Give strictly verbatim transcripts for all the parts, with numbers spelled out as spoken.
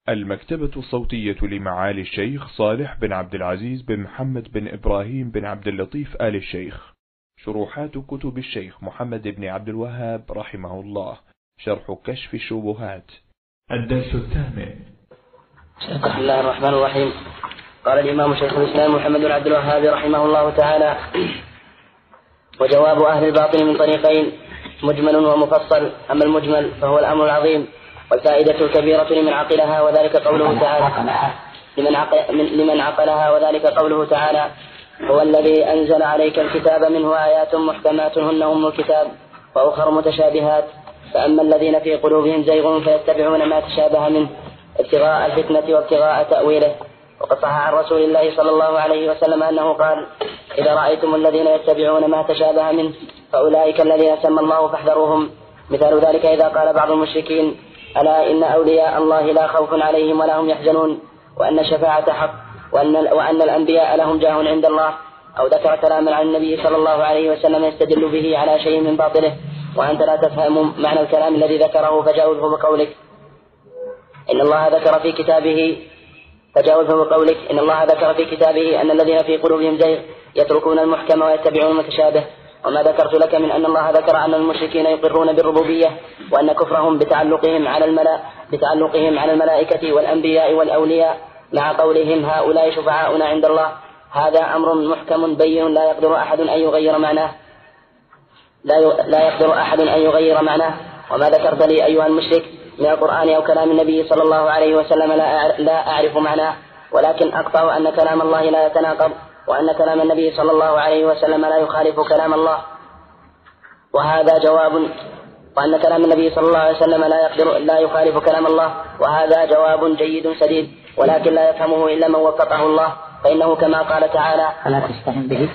المكتبة الصوتية لمعالي الشيخ صالح بن عبد العزيز بن محمد بن إبراهيم بن عبد اللطيف آل الشيخ. شروحات كتب الشيخ محمد بن عبد الوهاب رحمه الله. شرح كشف الشبهات. الدرس الثامن. بسم الله الرحمن الرحيم. قال الإمام شيخ الإسلام محمد بن عبد الوهاب رحمه الله تعالى: وجواب أهل الباطل من طريقين: مجمل ومفصل. أما المجمل فهو الأمر العظيم والفائدة الكبيرة لمن عقلها، وذلك قوله تعالى لمن, عقل لمن عقلها وذلك قوله تعالى: هو الذي أنزل عليك الكتاب منه آيات محكمات هن أم الكتاب وأخر متشابهات، فأما الذين في قلوبهم زيغ فيتبعون ما تشابه منه ابتغاء الفتنة وابتغاء تأويله. وقد صح عن رسول الله صلى الله عليه وسلم أنه قال: إذا رأيتم الذين يتبعون ما تشابه منه فأولئك الذين سمى الله فاحذروهم. مثال ذلك إذا قال بعض المشركين: ألا إن أولياء الله لا خوف عليهم ولا هم يحزنون، وأن الشفاعة حق، وأن, وأن الأنبياء لهم جاه عند الله، أو ذكر كلاما عن النبي صلى الله عليه وسلم يستدل به على شيء من باطله، وأنت لا تفهم معنى الكلام الذي ذكره فجاوزه بقولك إن الله ذكر في كتابه فجاوزه بقولك إن الله ذكر في كتابه أن الذين في قلوبهم زيغ يتركون المحكم ويتبعون المتشابه. وما ذكرت لك من أن الله ذكر أن المشركين يقرون بالربوبية، وأن كفرهم بتعلقهم على الملا بتعلقهم على الملائكة والأنبياء والأولياء مع قولهم هؤلاء شفعاؤنا عند الله، هذا أمر محكم بين لا يقدر أحد أن يغير معناه لا لا يقدر أحد أن يغير معناه. وما ذكرت لي أيها المشرك من القرآن أو كلام النبي صلى الله عليه وسلم لا لا أعرف معناه، ولكن أقطع أن كلام الله لا يتناقض، وأن كلام النبي صلى الله عليه وسلم لا يخالف كلام الله، وهذا جواب وأن كلام النبي صلى الله عليه وسلم لا يقدر لا يخالف كلام الله، وهذا جواب جيد سديد، ولكن لا يفهمه إلا من وفقه الله، فإنه كما قال تعالى: فلا تستهن به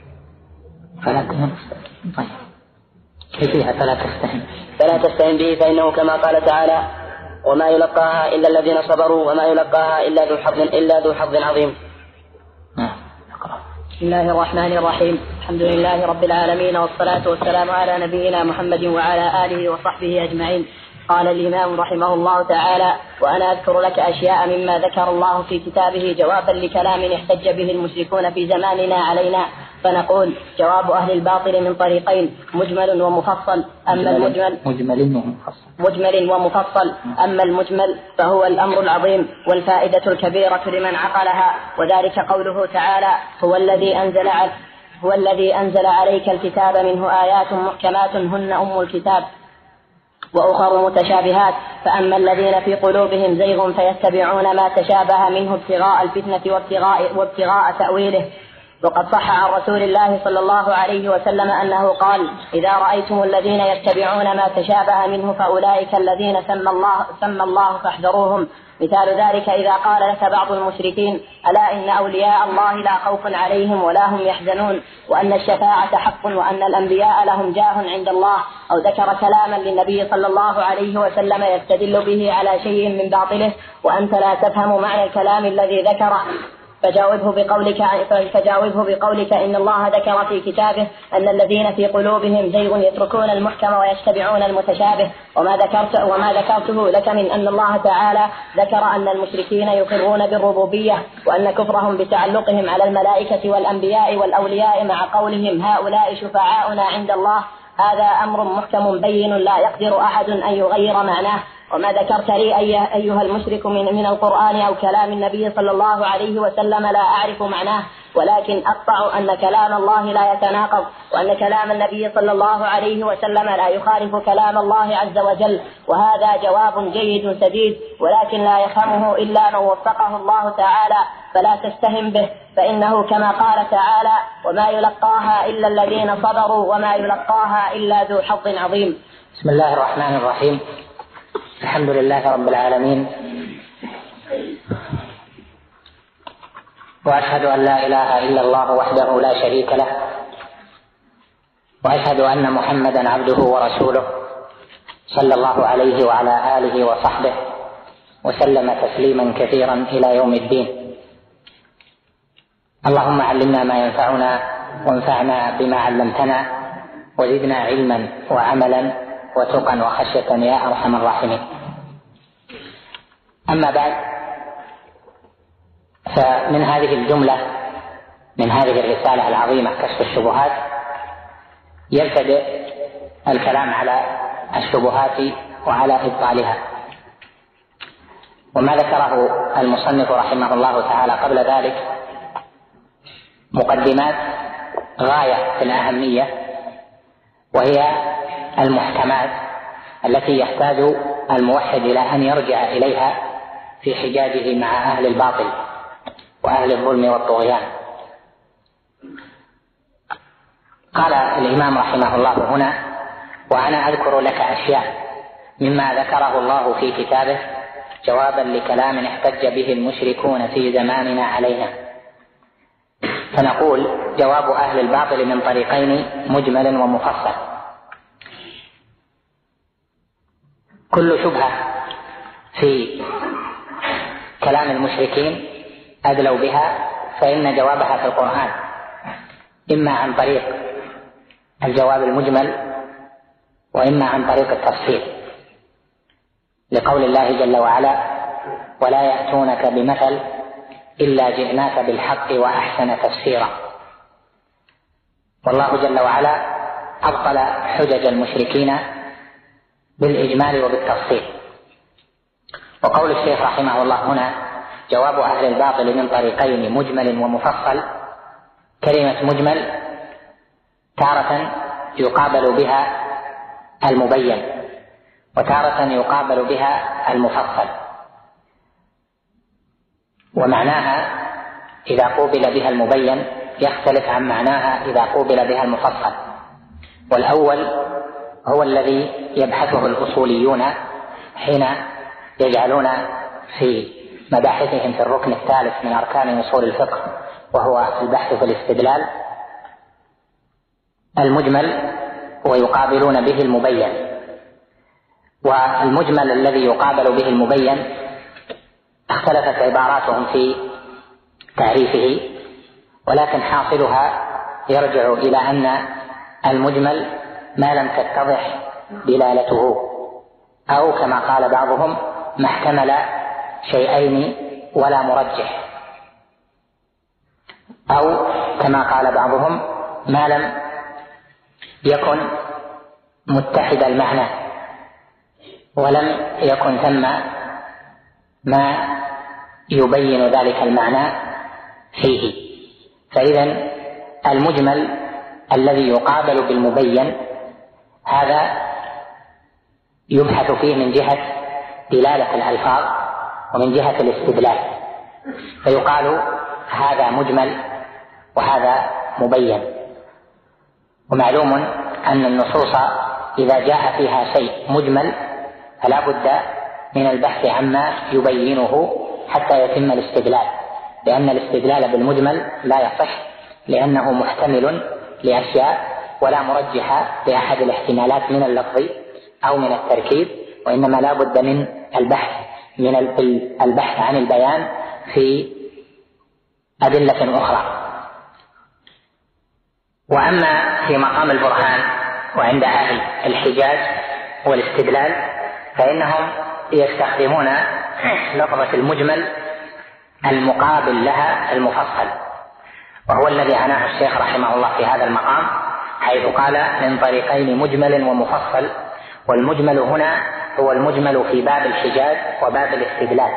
فلا تستهن طيب كيفية فلا تستهن فلا تستهن به فإنه كما قال تعالى: وما يلقاها إلا الذين صبروا وما يلقاها إلا ذو حظ إلا ذو حظ عظيم. بسم الله الرحمن الرحيم. الحمد لله رب العالمين، والصلاة والسلام على نبينا محمد وعلى آله وصحبه أجمعين. قال الإمام رحمه الله تعالى: وأنا أذكر لك أشياء مما ذكر الله في كتابه جوابا لكلام احتج به المشركون في زماننا علينا، فنقول: جواب أهل الباطل من طريقين: مجمل ومفصل. أما المجمل مجمل ومفصل مجمل ومفصل أما المجمل فهو الأمر العظيم والفائدة الكبيرة لمن عقلها، وذلك قوله تعالى: هو الذي أنزل هو الذي أنزل عليك الكتاب منه آيات محكمات هن أم الكتاب وأخر متشابهات، فأما الذين في قلوبهم زيغ فيتبعون ما تشابه منه ابتغاء الفتنة وابتغاء, وابتغاء تأويله. وقد صح عن رسول الله صلى الله عليه وسلم أنه قال: إذا رأيتم الذين يتبعون ما تشابه منه فأولئك الذين سمى الله, سمى الله فاحذروهم. مثال ذلك إذا قال لك بعض المشركين: ألا إن أولياء الله لا خوف عليهم ولا هم يحزنون، وأن الشفاعة حق، وأن الأنبياء لهم جاه عند الله، أو ذكر كلاما للنبي صلى الله عليه وسلم يستدل به على شيء من باطله، وأنت لا تفهم معنى الكلام الذي ذكره، فجاوبه بقولك فجاوبه بقولك إن الله ذكر في كتابه أن الذين في قلوبهم زيغ يتركون المحكم ويتبعون المتشابه. وما ذكرت وما ذكرته لك من أن الله تعالى ذكر أن المشركين يقرون بالربوبية، وأن كفرهم بتعلقهم على الملائكة والأنبياء والأولياء مع قولهم هؤلاء شفعاؤنا عند الله، هذا أمر محكم بين لا يقدر أحد أن يغير معناه. وما ذكرت لي أيها المشرك من, من القرآن أو كلام النبي صلى الله عليه وسلم لا أعرف معناه، ولكن أقطع أن كلام الله لا يتناقض، وأن كلام النبي صلى الله عليه وسلم لا يخالف كلام الله عز وجل، وهذا جواب جيد سديد، ولكن لا يفهمه إلا من وفقه الله تعالى، فلا تستهن به، فإنه كما قال تعالى: وما يلقاها إلا الذين صبروا وما يلقاها إلا ذو حظ عظيم. بسم الله الرحمن الرحيم. الحمد لله رب العالمين، وأشهد أن لا إله إلا الله وحده لا شريك له، وأشهد أن محمدا عبده ورسوله صلى الله عليه وعلى آله وصحبه وسلم تسليما كثيرا إلى يوم الدين. اللهم علمنا ما ينفعنا وانفعنا بما علمتنا، وزدنا علما وعملا وتقا وخشية يا أرحم الراحمين. أما بعد، فمن هذه الجملة من هذه الرسالة العظيمة كشف الشبهات يبتدئ الكلام على الشبهات وعلى إبطالها. وما ذكره المصنف رحمه الله تعالى قبل ذلك مقدمات غاية في الأهمية، وهي المحكمات التي يحتاج الموحد إلى أن يرجع إليها في حجاجه مع أهل الباطل وأهل الظلم والطغيان. قال الإمام رحمه الله هنا: وأنا أذكر لك أشياء مما ذكره الله في كتابه جوابا لكلام احتج به المشركون في زماننا علينا. فنقول: جواب أهل الباطل من طريقين مجمل ومفصل. كل شبهة في كلام المشركين أدلوا بها فإن جوابها في القرآن، إما عن طريق الجواب المجمل وإما عن طريق التفصيل، لقول الله جل وعلا: ولا يأتونك بمثل إلا جئناك بالحق وأحسن تفسيرا. والله جل وعلا أبطل حجج المشركين بالإجمال وبالتفصيل. وقول الشيخ رحمه الله هنا: جواب أهل الباطل من طريقين مجمل ومفصل، كلمة مجمل تارة يقابل بها المبين وتارة يقابل بها المفصل، ومعناها إذا قوبل بها المبين يختلف عن معناها إذا قوبل بها المفصل. والأول هو الذي يبحثه الأصوليون حين يجعلون في مباحثهم في الركن الثالث من أركان أصول الفقه، وهو البحث في الاستدلال، المجمل ويقابلون به المبين. والمجمل الذي يقابل به المبين اختلفت عباراتهم في تعريفه، ولكن حاصلها يرجع إلى أن المجمل ما لم تتضح دلالته، أو كما قال بعضهم: ما احتمل شيئين ولا مرجح، أو كما قال بعضهم: ما لم يكن متحد المعنى ولم يكن ثم ما يبين ذلك المعنى فيه. فإذا المجمل الذي يقابل بالمبين هذا يبحث فيه من جهة دلالة الألفاظ ومن جهة الاستدلال، فيقال هذا مجمل وهذا مبين. ومعلوم أن النصوص إذا جاء فيها شيء مجمل فلا بد من البحث عما يبينه حتى يتم الاستدلال، لأن الاستدلال بالمجمل لا يصح، لأنه محتمل لأشياء ولا مرجح لأحد الاحتمالات من اللفظ أو من التركيب، وإنما لا بد من البحث من البحث عن البيان في أدلة أخرى. وأما في مقام البرهان وعند أهل الحجاج والاستدلال فإنهم يستخدمون لفظة المجمل المقابل لها المفصل، وهو الذي عناه الشيخ رحمه الله في هذا المقام، حيث قال: من طريقين مجمل ومفصل. والمجمل هنا هو المجمل في باب الحجاج وباب الاستدلال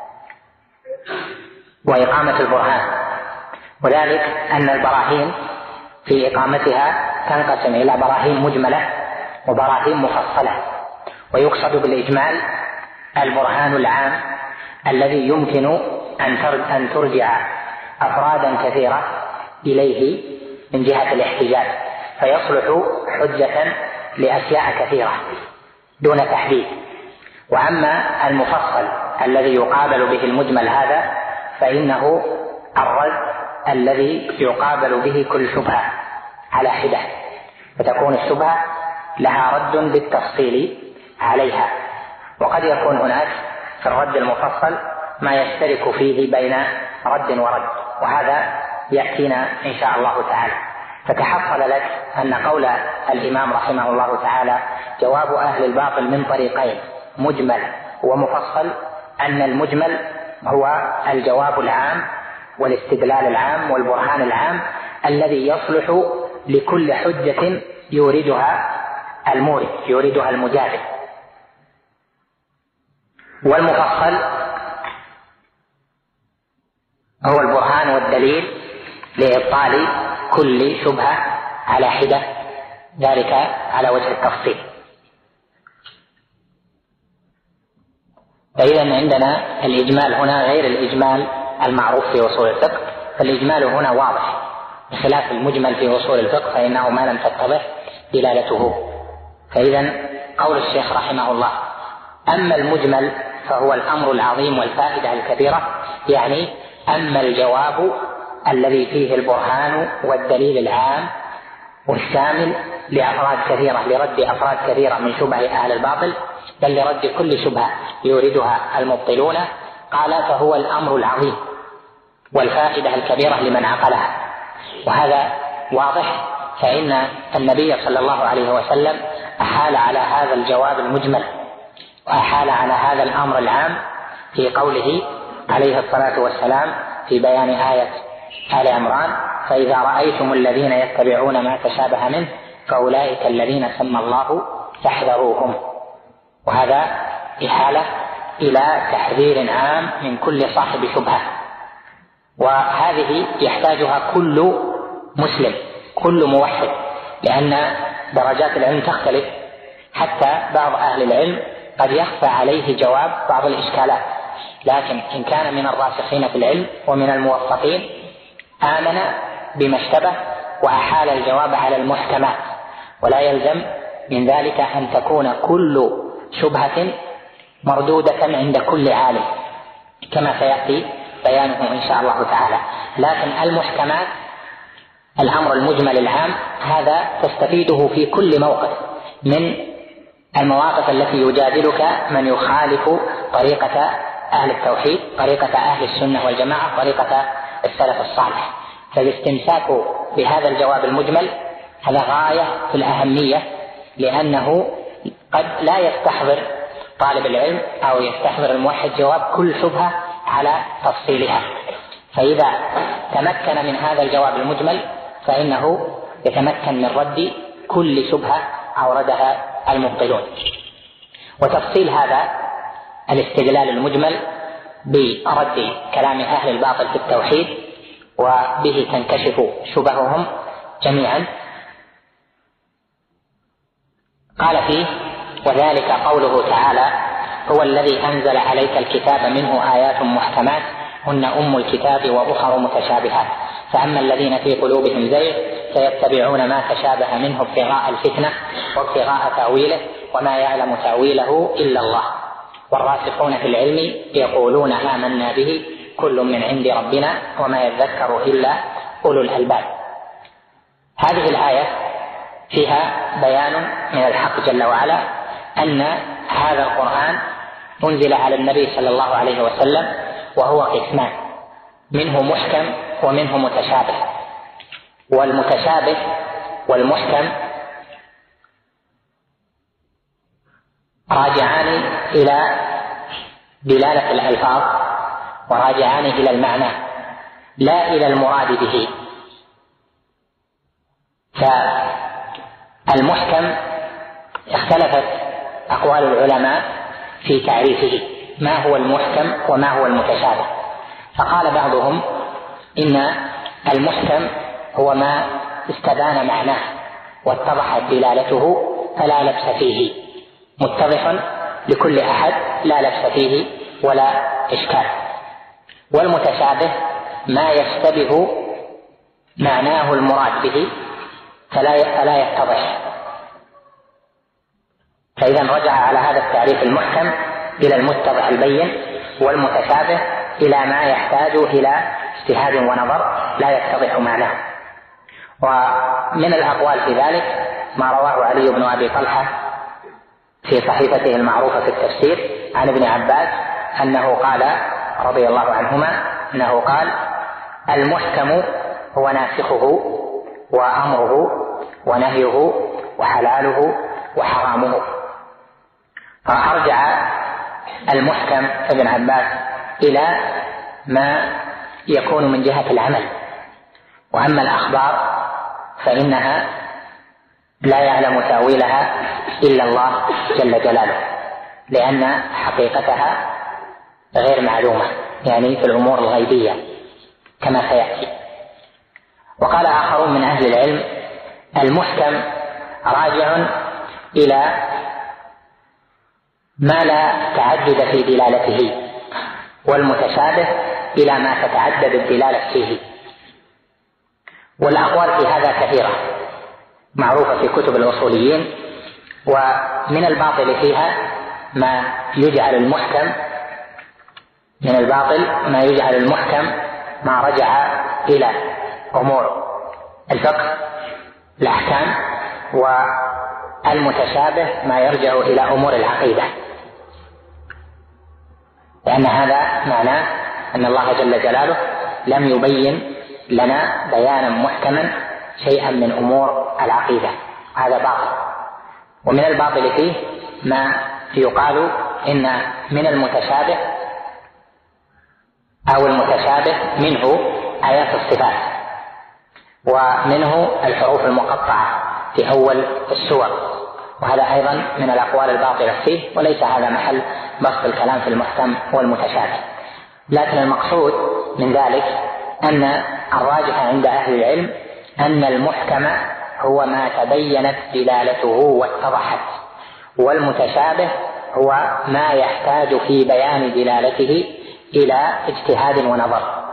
وإقامة البرهان، وذلك أن البراهين في إقامتها تنقسم إلى براهين مجملة وبراهين مفصلة. ويقصد بالإجمال البرهان العام الذي يمكن أن ترجع أفرادا كثيرة إليه من جهة الاحتجاج، فيصلح حجة لأشياء كثيرة دون تحديد. وأما المفصل الذي يقابل به المجمل هذا فإنه الرد الذي يقابل به كل شبهة على حدة، فتكون الشبهة لها رد بالتفصيل عليها. وقد يكون هناك في الرد المفصل ما يشترك فيه بين رد ورد، وهذا يأتينا إن شاء الله تعالى. فتحصل لك أن قول الإمام رحمه الله تعالى: جواب أهل الباطل من طريقين مجمل ومفصل، أن المجمل هو الجواب العام والاستدلال العام والبرهان العام الذي يصلح لكل حجة يوردها المورد يوردها المجادل. والمفصل هو البرهان والدليل لإبطال كل شبهة على حدة، ذلك على وجه التفصيل. فإذا عندنا الإجمال هنا غير الإجمال المعروف في أصول الفقه، فالإجمال هنا واضح بخلاف المجمل في أصول الفقه فإنه ما لم تتضح دلالته. فإذا قول الشيخ رحمه الله أما المجمل فهو الأمر العظيم والفائدة الكبيرة، يعني أما الجواب الذي فيه البرهان والدليل العام والشامل لأفراد كثيرة لرد أفراد كثيرة من شبه أهل الباطل، بل لرد كل شبهة يوردها المبطلون، قال فهو الأمر العظيم والفائدة الكبيرة لمن عقلها. وهذا واضح، فإن النبي صلى الله عليه وسلم أحال على هذا الجواب المجمل وأحال على هذا الأمر العام في قوله عليه الصلاة والسلام في بيان آية آل عمران: فإذا رأيتم الذين يتبعون ما تشابه منه فأولئك الذين سمى الله فاحذروهم. وهذا إحالة إلى تحذير عام من كل صاحب شبهة، وهذه يحتاجها كل مسلم كل موحد، لأن درجات العلم تختلف. حتى بعض أهل العلم قد يخفى عليه جواب بعض الإشكالات، لكن إن كان من الراسخين في العلم ومن الموفقين آمن بما اشتبه وأحال الجواب على المحكمات. ولا يلزم من ذلك أن تكون كل شبهة مردودة عند كل عالم كما سيأتي بيانه إن شاء الله تعالى، لكن المحكمات الأمر المجمل العام هذا تستفيده في كل موقف من المواقف التي يجادلك من يخالف طريقة أهل التوحيد، طريقة أهل السنة والجماعة، طريقة السلف الصالح. فالاستمساك بهذا الجواب المجمل هذا غاية في الأهمية، لأنه قد لا يستحضر طالب العلم أو يستحضر الموحد جواب كل شبهة على تفصيلها، فإذا تمكن من هذا الجواب المجمل فإنه يتمكن من رد كل شبهة أوردها المبطلون. وتفصيل هذا الاستدلال المجمل برد كلام أهل الباطل في التوحيد وبه تنكشف شبههم جميعا. قال فيه: وذلك قوله تعالى: هو الذي أنزل عليك الكتاب منه آيات محكمات هن أم الكتاب وأخر متشابهات فأما الذين في قلوبهم زيغ فيتبعون ما تشابه منه ابتغاء الفتنة وابتغاء تأويله وما يعلم تأويله إلا الله والراسخون في العلم يقولون آمنا به كل من عند ربنا وما يذكر إلا أولو الألباب. هذه الآية فيها بيان من الحق جل وعلا أن هذا القرآن أنزل على النبي صلى الله عليه وسلم وهو قسمان، منه محكم ومنه متشابه. والمتشابه والمحكم راجعان إلى دلالة الألفاظ وراجعان إلى المعنى لا إلى المراد به. فالمحكم اختلفت أقوال العلماء في تعريفه، ما هو المحكم وما هو المتشابه. فقال بعضهم إن المحكم هو ما استبان معناه واتضحت دلالته فلا لبس فيه، متضح لكل أحد لا لبس فيه ولا إشكال. والمتشابه ما يشتبه معناه المراد به فلا فلا يتضح. فإذا رجع على هذا التعريف المحكم إلى المتضح البين، والمتشابه إلى ما يحتاج إلى اجتهاد ونظر لا يتضح معناه. ومن الأقوال في ذلك ما رواه علي بن أبي طلحة في صحيفته المعروفة في التفسير عن ابن عباس أنه قال رضي الله عنهما أنه قال: المحكم هو ناسخه وأمره ونهيه وحلاله وحرامه. فأرجع المحكم ابن عباس إلى ما يكون من جهة العمل، وأما الأخبار فإنها لا يعلم تأويلها إلا الله جل جلاله، لأن حقيقتها غير معلومة، يعني في الأمور الغيبية كما سيأتي. وقال آخرون من أهل العلم: المحكم راجع إلى ما لا تعدد في دلالته، والمتشابه إلى ما تتعدد الدلالة فيه. والأقوال في هذا كثيرة معروفة في كتب الأصوليين، ومن الباطل فيها ما يجعل المحكم من الباطل ما يجعل المحكم ما رجع إلى أمور الفقه الأحكام، والمتشابه ما يرجع إلى أمور العقيدة، لأن هذا معناه أن الله جل جلاله لم يبين لنا بيانا محكما شيئا من أمور العقيدة، هذا باطل. ومن الباطل فيه ما يقال إن من المتشابه أو المتشابه منه آيات الصفات، ومنه الحروف المقطعة في أول السور، وهذا أيضا من الأقوال الباطلة فيه، وليس هذا محل بسط الكلام في المحكم والمتشابه. لكن المقصود من ذلك أن الراجح عند أهل العلم أن المحكم هو ما تبينت دلالته واتضحت، والمتشابه هو ما يحتاج في بيان دلالته إلى اجتهاد ونظر.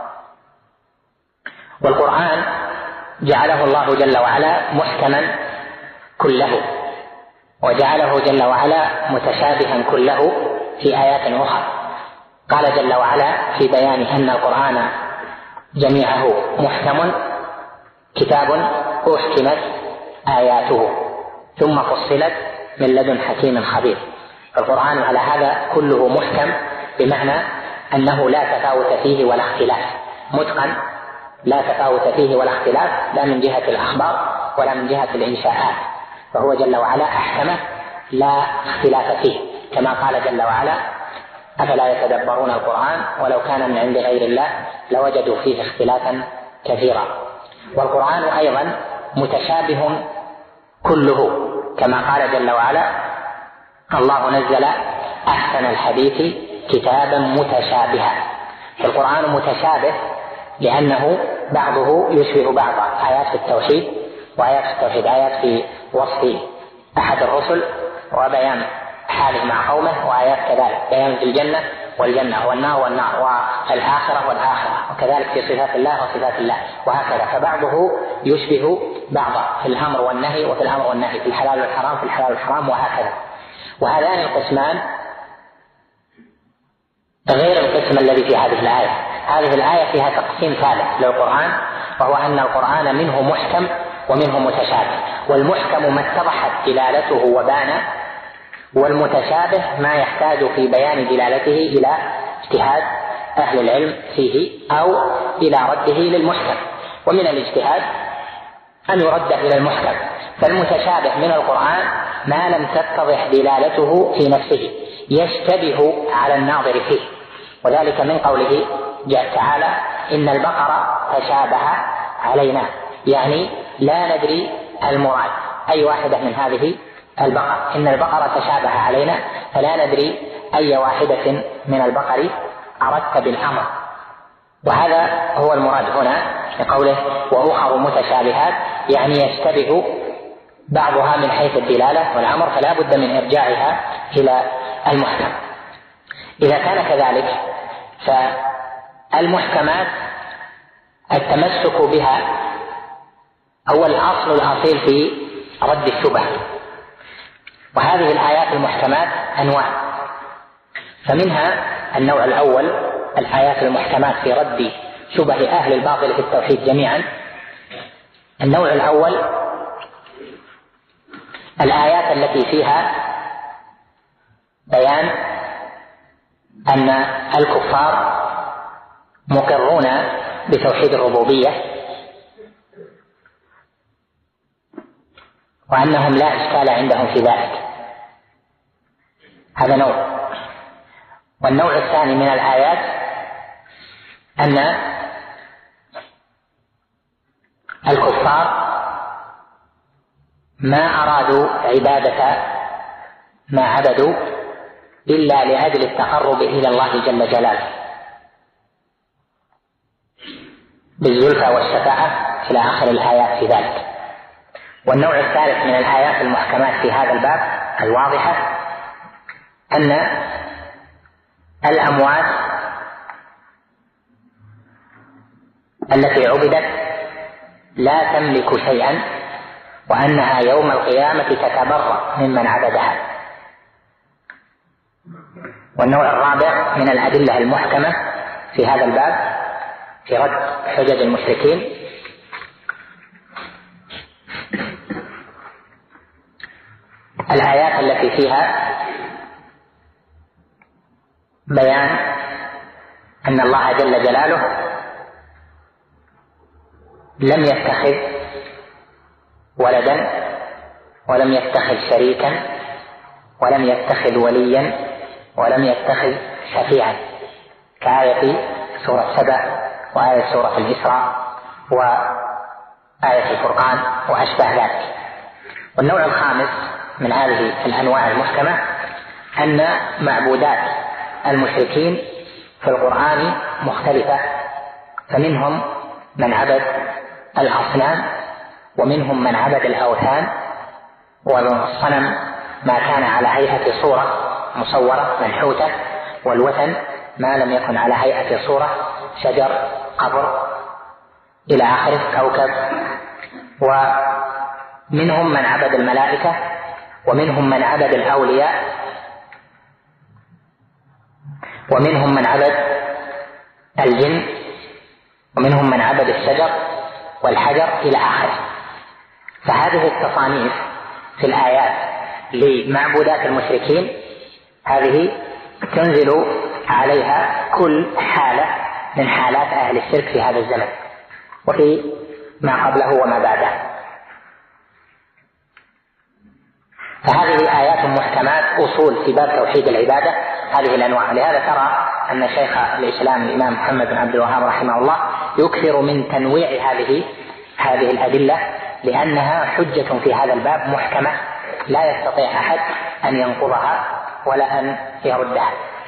والقرآن جعله الله جل وعلا محكما كله، وجعله جل وعلا متشابها كله في آيات أخرى. قال جل وعلا في بيان أن القرآن جميعه محكم: كتاب أحكمت آياته ثم فصلت من لدن حكيم خبير. القرآن على هذا كله محكم، بمعنى أنه لا تفاوت فيه ولا اختلاف، متقن لا تفاوت فيه ولا اختلاف، لا من جهة الأخبار ولا من جهة الإنشاءات، فهو جل وعلا أحكمه لا اختلاف فيه، كما قال جل وعلا: أفلا يتدبرون القرآن ولو كان من عند غير الله لوجدوا فيه اختلافا كثيرا. والقرآن أيضا متشابه كله، كما قال جل وعلا: الله نزل أحسن الحديث كتابا متشابها. القرآن متشابه لأنه بعضه يشبه بعضا، آيات في التوحيد وآيات في التوحيد، آيات في وصف أحد الرسل وبيان حاله مع قومه، وآيات كذلك بيان في الجنة والجنة والنار والنار والآخرة والآخرة، وكذلك في صفات الله وصفات الله، وهكذا. فبعضه يشبه بعضا في الأمر والنهي، وفي الأمر والنهي في الحلال والحرام، في الحلال والحرام، وهكذا. وهذان القسمان غير القسم الذي في هذه الآية. هذه الآية فيها تقسيم ثالث للقرآن، وهو أن القرآن منه محكم ومنه متشابه، والمحكم ما اتضحت دلالته وبان، والمتشابه ما يحتاج في بيان دلالته إلى اجتهاد أهل العلم فيه أو إلى رده للمحكم. ومن الاجتهاد أن يرد إلى المحكم. فالمتشابه من القرآن ما لم تتضح دلالته في نفسه، يشتبه على الناظر فيه، وذلك من قوله جاء تعالى: إن البقرة تشابه علينا، يعني لا ندري المراد أي واحدة من هذه البقر. إن البقرة تشابه علينا، فلا ندري أي واحدة من البقر أردت بالأمر. وهذا هو المراد هنا لقوله: وأخر متشابهات، يعني يشتبه بعضها من حيث الدلالة والأمر، فلا بد من إرجاعها إلى المحكم. إذا كان كذلك فالمحكمات التمسك بها هو الأصل الأصيل في رد الشبه. وهذه الآيات المحكمات أنواع، فمنها النوع الأول الآيات المحكمات في رد شبه أهل الباطل في التوحيد جميعا. النوع الأول الآيات التي فيها بيان أن الكفار مقرون بتوحيد الربوبية، وأنهم لا إشكال عندهم في ذلك، هذا نوع. والنوع الثاني من الآيات أن الكفار ما أرادوا عبادة ما عبدوا إلا لأجل التقرب إلى الله جل جلاله بالزلفى والشفاعة إلى آخر الآيات في ذلك. والنوع الثالث من الآيات المحكمات في هذا الباب الواضحة أن الأموات التي عبدت لا تملك شيئا، وأنها يوم القيامة تتبرأ ممن عبدها. والنوع الرابع من الأدلة المحكمة في هذا الباب في رد حجج المشركين الآيات التي فيها بيان أن الله جل جلاله لم يتخذ ولدا ولم يتخذ شريكا ولم يتخذ وليا ولم يتخذ شفيعا، كآية سورة سبأ وآية سورة الإسراء وآية الفرقان وأشبه ذلك. والنوع الخامس من هذه الأنواع المحكمة أن معبودات المشركين في القرآن مختلفة، فمنهم من عبد الأصنام ومنهم من عبد الأوثان، والصنم ما كان على هيئة صورة مصورة منحوتة، والوثن ما لم يكن على هيئة صورة شجر قبر إلى آخره كوكب. ومنهم من عبد الملائكة ومنهم من عبد الأولياء ومنهم من عبد الجن ومنهم من عبد الشجر والحجر إلى آخره. فهذه التصانيف في الآيات لمعبودات المشركين هذه تنزل عليها كل حالة من حالات أهل الشرك في هذا الزمن وفي ما قبله وما بعده. فهذه آيات محكمات أصول في باب توحيد العبادة هذه الأنواع. لهذا ترى أن شيخ الإسلام الإمام محمد بن عبد الوهاب رحمه الله يكثر من تنويع هذه هذه الأدلة، لأنها حجة في هذا الباب محكمة لا يستطيع أحد أن ينقضها ولا أن يردها.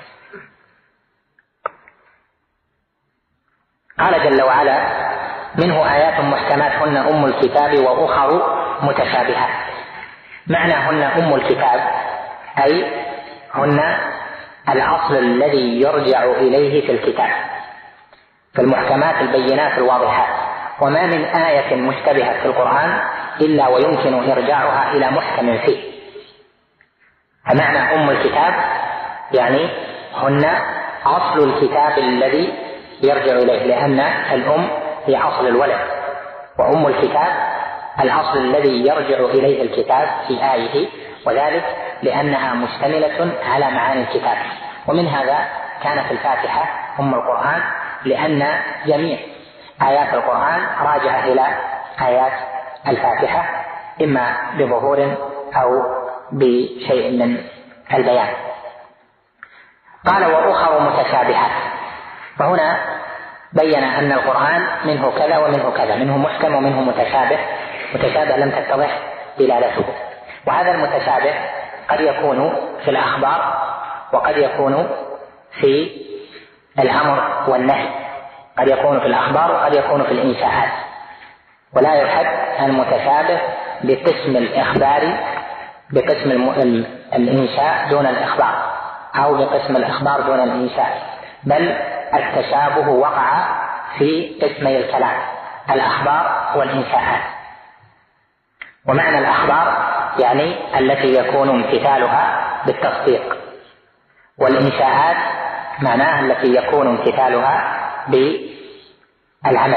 قال جل وعلا: منه آيات محكمات هن أم الكتاب وأخر متشابهات. معنى هن أم الكتاب أي هن الأصل الذي يرجع إليه في الكتاب، في المحكمات البينات الواضحات. وما من آية مشتبهة في القرآن إلا ويمكن إرجاعها إلى محكم فيه. فمعنى أم الكتاب يعني هن أصل الكتاب الذي يرجع إليه، لأن الأم هي أصل الولد، وأم الكتاب الأصل الذي يرجع إليه الكتاب في آيه، وذلك لأنها مشتملة على معاني الكتاب. ومن هذا كانت الفاتحة أم القرآن، لأن جميع آيات القرآن راجعة إلى آيات الفاتحة إما بظهور أو بشيء من البيان. قال: وأخر متشابهات. فهنا بين أن القرآن منه كذا ومنه كذا، منه محكم ومنه متشابه. متشابه لم تتضح دلالته، وهذا المتشابه قد يكون في الأخبار وقد يكون في الأمر والنهي، قد يكون في الأخبار وقد يكون في الإنشاءات. ولا يحد المتشابه بقسم الإخبار بقسم الإنشاء دون الإخبار، أو بقسم الإخبار دون الإنشاء، بل التشابه وقع في قسمي الكلام: الأخبار والإنشاءات. ومعنى الأخبار يعني التي يكون امتثالها بالتصديق، والإنشاءات معناها التي يكون امتثالها بالعمل.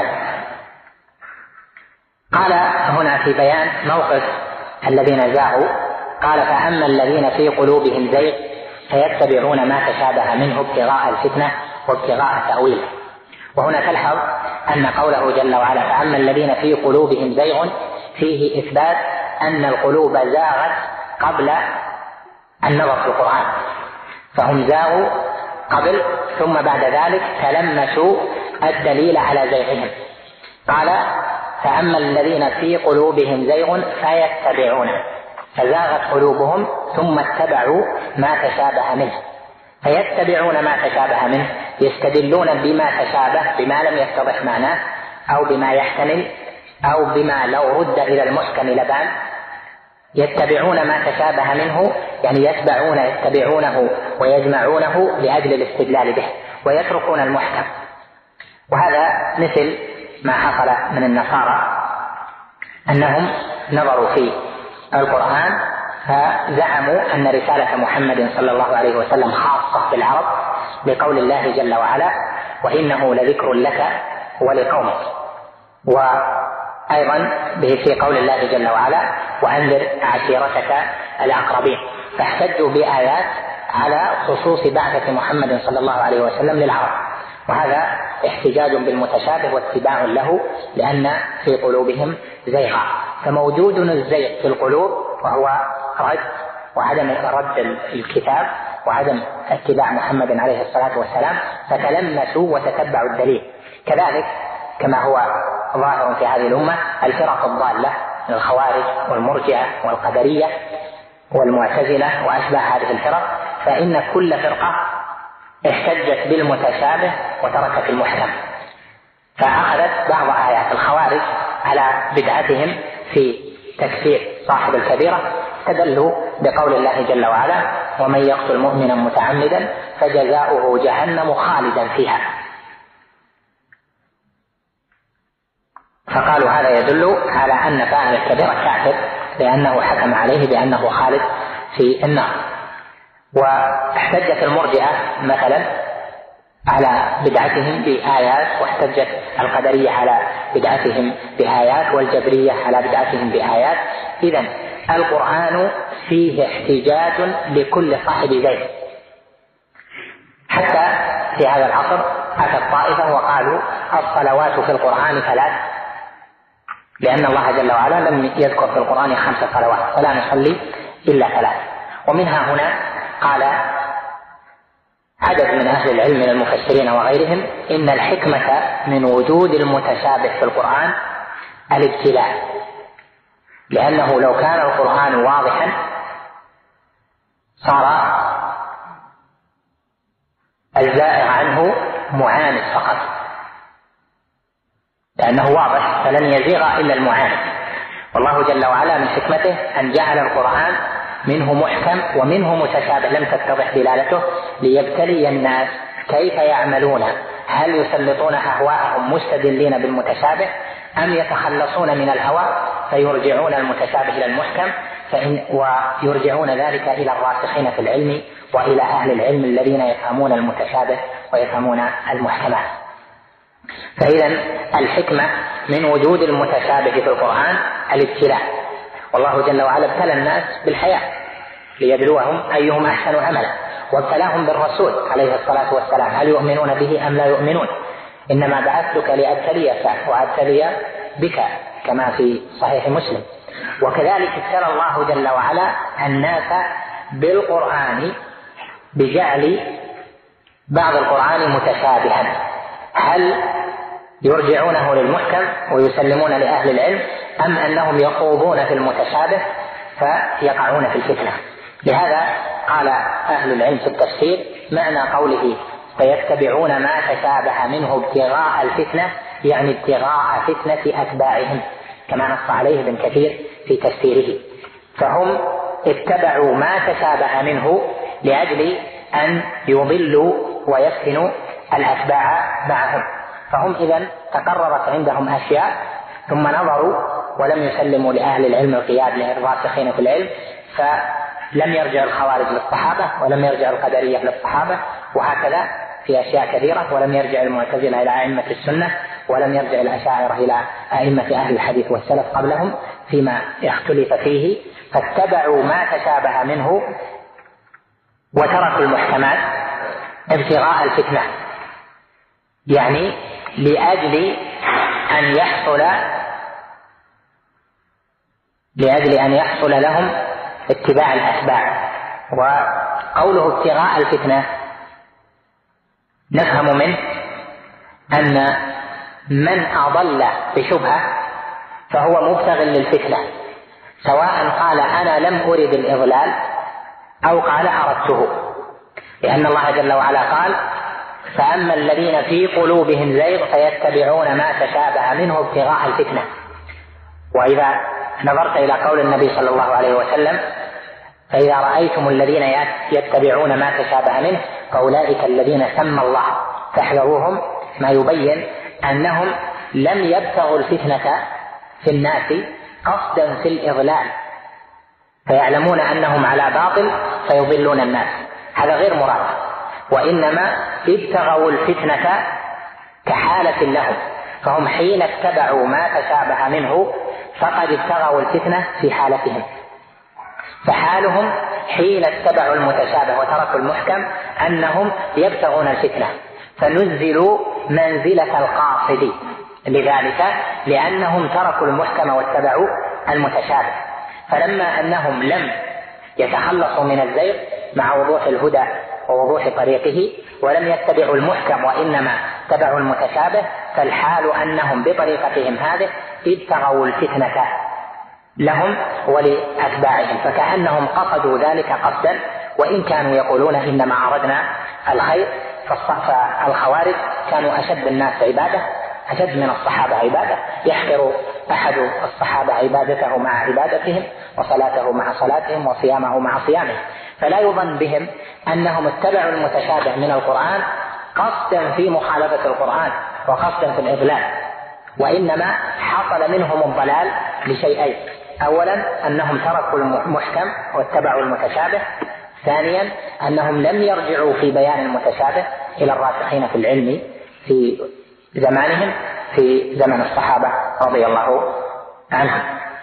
قال هنا في بيان موقف الذين زاغوا، قال: فأما الذين في قلوبهم زيغ فيتبعون ما تشابه منه ابتغاء الفتنة وابتغاء تأويله. وهنا تلحظ أن قوله جل وعلا: فأما الذين في قلوبهم زيغ فيه إثبات أن القلوب زاغت قبل النظر في القرآن، فهم زاغوا قبل، ثم بعد ذلك تلمسوا الدليل على زيغهم. قال فأما الذين في قلوبهم زيغ فيتبعون، فزاغت قلوبهم ثم اتبعوا ما تشابه منه. فيتبعون ما تشابه منه يستدلون بما تشابه بما لم يتضح معناه، أو بما يحتمل، أو بما لو رد إلى المحكم لبان. يتبعون ما تشابه منه يعني يتبعون يتبعونه ويجمعونه لأجل الاستدلال به، ويتركون المحكم. وهذا مثل ما حصل من النصارى، أنهم نظروا في القرآن فزعموا أن رسالة محمد صلى الله عليه وسلم خاصة بالعرب، بقول الله جل وعلا وإنه لذكر لك ولقومك، وأيضا به في قول الله جل وعلا وأنذر عشيرتك الأقربين. فاحتجوا بآيات على خصوص بعثة محمد صلى الله عليه وسلم للعرب، وهذا احتجاج بالمتشابه واتباع له، لأن في قلوبهم زيغا. فموجود الزيغ في القلوب وهو رد وعدم رد الكتاب وعدم اتباع محمد عليه الصلاة والسلام، فتلمسوا وتتبعوا الدليل. كذلك كما هو ظاهر في هذه الأمة الفرق الضالة من الخوارج والمرجئة والقدرية والمعتزلة وأشباه هذه الفرق، فإن كل فرقة احتجت بالمتشابه وتركت المحكم، فأخذت بعض آيات الخوارج على بدعتهم في تكفير صاحب الكبيرة، استدلوا بقول الله جل وعلا ومن يقتل مؤمنا متعمدا فجزاؤه جهنم خالدا فيها، فقالوا هذا يدل على أن فاعل الكبيرة كافر لأنه حكم عليه بأنه خالد في النار. واحتجت المرجئة مثلا على بدعتهم بآيات، واحتجت القدرية على بدعتهم بآيات، والجبرية على بدعتهم بآيات. إذن القرآن فيه احتجاج لكل صاحب زيغ. حتى في هذا العصر أتت طائفة وقالوا الصلوات في القرآن ثلاث، لأن الله جل وعلا لم يذكر في القرآن خمس صلوات فلا نصلي إلا ثلاث. ومنها هنا قال عدد من أهل العلم من المفسرين وغيرهم إن الحكمة من وجود المتشابه في القرآن الابتلاء، لأنه لو كان القرآن واضحا صار الزائغ عنه معاند فقط، لأنه واضح فلن يزيغ إلا المعاند. والله جل وعلا من حكمته أن جعل القرآن منه محكم ومنه متشابه لم تتضح دلالته، ليبتلي الناس كيف يعملون، هل يسلطون أهواءهم مستدلين بالمتشابه أم يتخلصون من الهوى فيرجعون المتشابه إلى المحكم، فإن ويرجعون ذلك إلى الراسخين في العلم وإلى أهل العلم الذين يفهمون المتشابه ويفهمون المحكمات. فإذا الحكمة من وجود المتشابه في القرآن الابتلاء، والله جل وعلا ابتلى الناس بالحياة ليبلوهم أيهم أحسن عملا، وابتلاهم بالرسول عليه الصلاة والسلام هل يؤمنون به أم لا يؤمنون. إنما بعثتك لأبتليك وأبتلي بك كما في صحيح مسلم. وكذلك ابتلى الله جل وعلا الناس بالقرآن بجعل بعض القرآن متشابها، هل يرجعونه للمحكم ويسلمون لأهل العلم أم أنهم يخوضون في المتشابه فيقعون في الفتنة. لهذا قال أهل العلم في التفسير معنى قوله فيتبعون ما تشابه منه ابتغاء الفتنة، يعني ابتغاء فتنة أتباعهم، كما نص عليه ابن كثير في تفسيره. فهم اتبعوا ما تشابه منه لأجل أن يضلوا ويفتنوا الأتباع معهم. فهم إذن تقررت عندهم أشياء ثم نظروا ولم يسلموا لأهل العلم القياد للراسخين في العلم، فلم يرجع الخوارج للصحابة ولم يرجع القدرية للصحابة، وهكذا في أشياء كثيرة. ولم يرجع المعتزلة إلى أئمة السنة، ولم يرجع الأشاعرة إلى أئمة أهل الحديث والسلف قبلهم فيما اختلف فيه، فاتبعوا ما تشابه منه وتركوا المحكمات ابتغاء الفتنة، يعني لأجل أن يحصل لأجل أن يحصل لهم اتباع الأتباع. وقوله ابتغاء الفتنة نفهم منه أن من أضل بشبهة فهو مبتغ للفتنة، سواء قال أنا لم أرد الإضلال أو قال أردته، لأن الله جل وعلا قال فأما الذين في قلوبهم زيغ فيتبعون ما تشابه منه ابتغاء الفتنة. وإذا نظرت إلى قول النبي صلى الله عليه وسلم فإذا رأيتم الذين يتبعون ما تشابه منه فأولئك الذين سمى الله فاحذروهم، ما يبين أنهم لم يبتغوا الفتنة في الناس قصدا في الإضلال، فيعلمون أنهم على باطل فيضلون الناس، هذا غير مراد، وإنما ابتغوا الفتنة كحالة لهم، فهم حين اتبعوا ما تشابه منه فقد ابتغوا الفتنة في حالتهم، فحالهم حين اتبعوا المتشابه وتركوا المحكم أنهم يبتغون الفتنة، فنزلوا منزلة القاصد لذلك لأنهم تركوا المحكم واتبعوا المتشابه. فلما أنهم لم يتخلصوا من الزيغ مع وضوح الهدى ووضوح طريقه ولم يتبعوا المحكم وإنما اتبعوا المتشابه، فالحال أنهم بطريقتهم هذه ابتغوا الفتنة لهم ولأتباعهم، فكأنهم قصدوا ذلك قصدا وإن كانوا يقولون إنما أردنا الخير. فالخوارج كانوا أشد الناس عبادة، أشد من الصحابة عبادة، يحقر أحد الصحابة عبادته مع عبادتهم وصلاته مع صلاتهم وصيامه مع صيامهم، فلا يظن بهم أنهم اتبعوا المتشابه من القرآن قصدا في مخالفة القرآن وقصدا في الإضلال، وإنما حصل منهم الضلال لشيئين: أولا أنهم تركوا المحكم واتبعوا المتشابه، ثانيا أنهم لم يرجعوا في بيان المتشابه إلى الراسخين في العلم في زمانهم في زمن الصحابة رضي الله عنهم.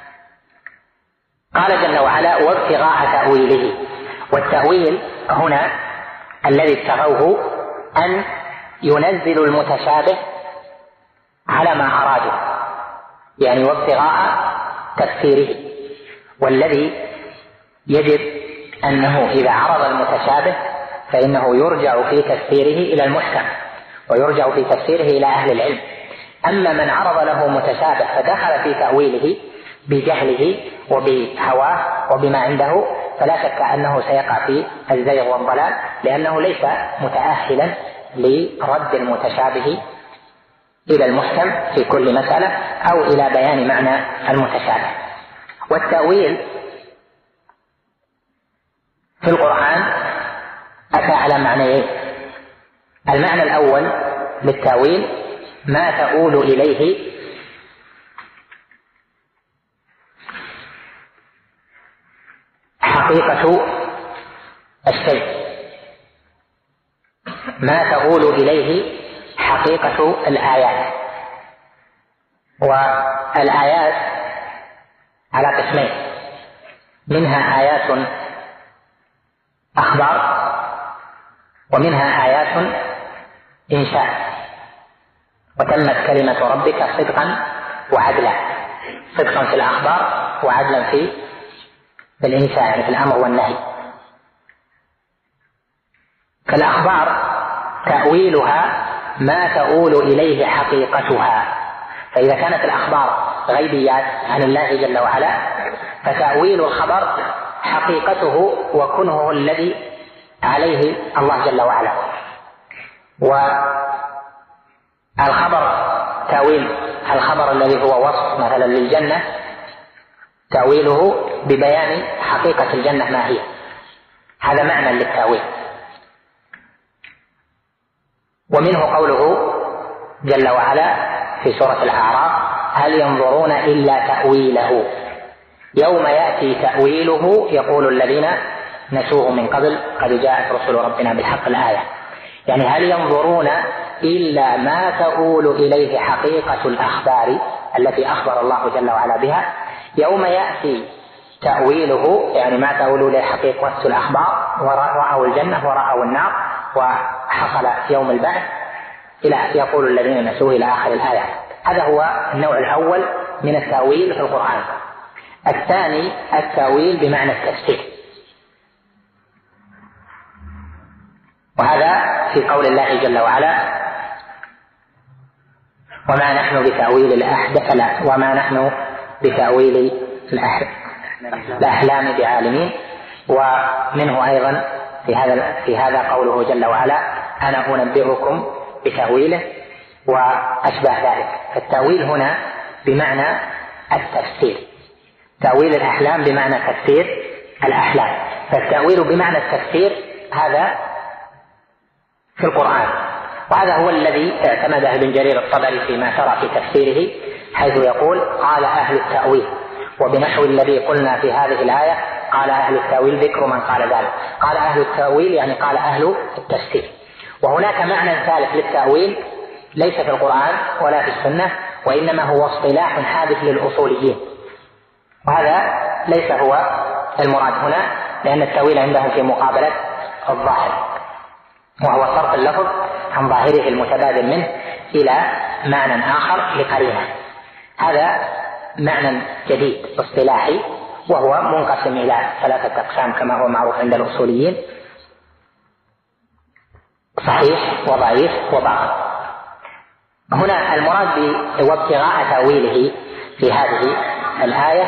قال جل وعلا: وابتغاء تأويله. والتأويل هنا الذي ابتغوه أن ينزلوا المتشابه على ما أرادوا، يعني وابتغاء تفسيره، والذي يجب أنه إذا عرض المتشابه فإنه يرجع في تفسيره إلى المحكم ويرجع في تفسيره إلى أهل العلم. أما من عرض له متشابه فدخل في تأويله بجهله وبهواه وبما عنده فلا شك أنه سيقع في الزيغ والضلال، لأنه ليس متأهلا لرد المتشابه إلى المحكم في كل مسألة أو إلى بيان معنى المتشابه. والتأويل في القرآن أتى على معنيين: المعنى الأول للتأويل ما تؤول إليه حقيقة الشيء، ما تؤول إليه حقيقة الآيات. والآيات على قسمين: منها آيات أخبار ومنها آيات إنشاء، وتمت كلمة ربك صدقا وعدلا، صدقا في الأخبار وعدلا في الإنشاء، يعني في الأمر والنهي. فالأخبار تأويلها ما تؤول إليه حقيقتها، فإذا كانت الأخبار غيبيات عن الله جل وعلا فتأويل الخبر حقيقته وكنهه الذي عليه الله جل وعلا. والخبر تأويل الخبر الذي هو وصف مثلا للجنة تأويله ببيان حقيقة الجنة ما هي، هذا معنى للتأويل. ومنه قوله جل وعلا في سورة الأعراف: هل ينظرون إلا تأويله يوم يأتي تأويله يقول الذين نسوه من قبل قد جاءت رسل ربنا بالحق. الآية يعني هل ينظرون إلا ما تؤول إليه حقيقة الأخبار التي أخبر الله جل وعلا بها يوم يأتي تأويله، يعني ما تؤول إليه حقيقة الأخبار، ورأوا الجنة ورأوا النار وحصل يوم البعث إلى يقول الذين نسوه إلى آخر الآية. هذا هو النوع الأول من التأويل في القرآن. الثاني التأويل بمعنى التفسير، وهذا في قول الله جل وعلا: وما نحن بتأويل الأحداث لا وما نحن بتأويل الأحلام بعالمين. ومنه أيضا في هذا في هذا قوله جل وعلا: أنا أنبئكم بتأويله وأشبه ذلك. فالتأويل هنا بمعنى التفسير، تأويل الأحلام بمعنى تفسير الأحلام. فالتأويل بمعنى التفسير هذا في القرآن، وهذا هو الذي اعتمده ابن جرير الطبري فيما شرع في تفسيره، حيث يقول: قال أهل التأويل، وبنحو الذي قلنا في هذه الآية قال أهل التأويل ذكر من قال ذلك. قال أهل التأويل يعني قال أهل التفسير. وهناك معنى ثالث للتأويل ليس في القرآن ولا في السنة، وإنما هو اصطلاح حادث للأصوليين، وهذا ليس هو المراد هنا، لأن التأويل عندهم في مقابلة الظاهر، وهو صرف اللفظ عن ظاهره المتبادل منه إلى معنى آخر لقرينة. هذا معنى جديد اصطلاحي، وهو منقسم إلى ثلاثة أقسام كما هو معروف عند الأصوليين: صحيح وضعيف وباطل. هنا المراد بابتغاء تأويله في هذه الآية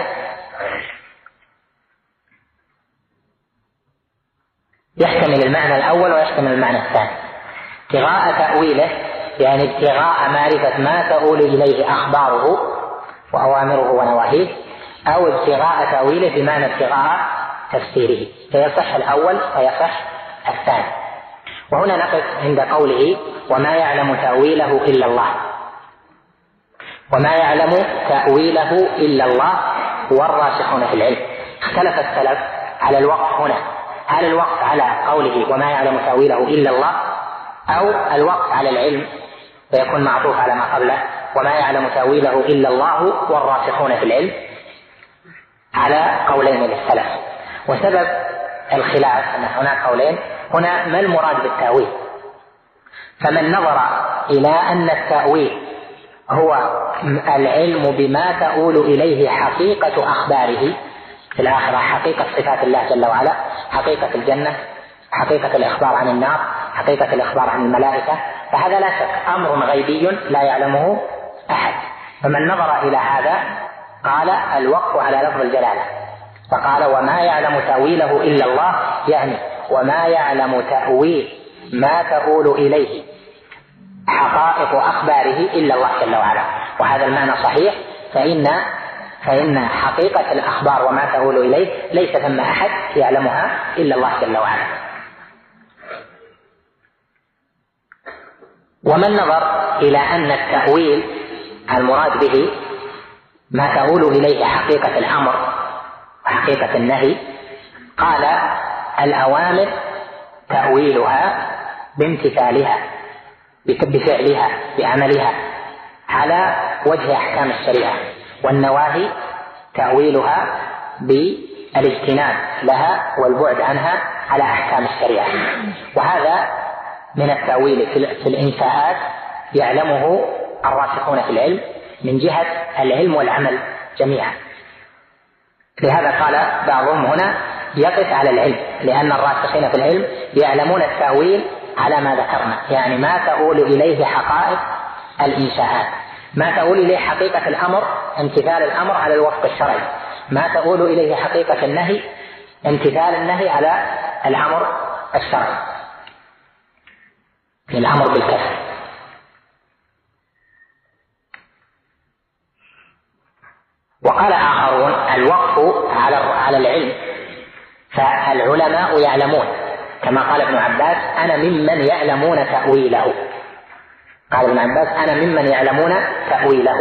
يحتمل المعنى الأول ويحتمل المعنى الثاني. ابتغاء تأويله يعني ابتغاء معرفة ما تؤول إليه أخباره وأوامره ونواهيه، أو ابتغاء تأويله بمعنى ابتغاء تفسيره، فيصح الأول ويصح الثاني. وهنا نقف عند قوله: وما يعلم تأويله إلا الله. وما يعلم تأويله إلا الله والراسخون في العلم. اختلف السلف على الوقف هنا، هل الوقف على قوله وما يعلم تأويله إلا الله، أو الوقف على العلم فيكون معطوف على ما قبله وما يعلم تأويله إلا الله والراسخون في العلم، على قولين للسلف. وسبب الخلاف أن هناك قولين هنا: ما المراد بالتأويل؟ فمن نظر إلى أن التأويل هو العلم بما تؤول إليه حقيقة أخباره في الآخرة، حقيقة صفات الله جل وعلا، حقيقة الجنة، حقيقة الإخبار عن النار، حقيقة الإخبار عن الملائكة، فهذا لا شك أمر غيبي لا يعلمه أحد. فمن نظر إلى هذا قال الوقف على لفظ الجلالة، فقال: وما يعلم تأويله إلا الله، يعني وما يعلم تأويل ما تؤول إليه حقائق أخباره إلا الله جل وعلا. وهذا المعنى صحيح، فإن فإن حقيقة الأخبار وما تؤول إليه ليس ثم أحد يعلمها إلا الله جل وعلا. ومن نظر إلى أن التأويل المراد به ما تؤول إليه حقيقة الأمر وحقيقة النهي، قال: الأوامر تأويلها بامتثالها، بفعلها، بعملها على وجه أحكام الشريعة، والنواهي تأويلها بالاجتناب لها والبعد عنها على أحكام الشريعة. وهذا من التأويل في الإنشاءات يعلمه الراسخون في العلم من جهة العلم والعمل جميعا. لهذا قال بعضهم هنا يقف على العلم، لأن الراسخين في العلم يعلمون التأويل على ما ذكرنا، يعني ما تؤول إليه حقائق الإنشاءات، ما تؤول إليه حقيقة الأمر امتثال الأمر على الوفق الشرعي، ما تؤول إليه حقيقة النهي امتثال النهي على الأمر الشرعي، الأمر بالكسر. وقال آخرون الوقف على على العلم، فالعلماء يعلمون، كما قال ابن عباس: أنا ممن يعلمون تأويله. قال ابن عباس: أنا ممن يعلمون تأويله.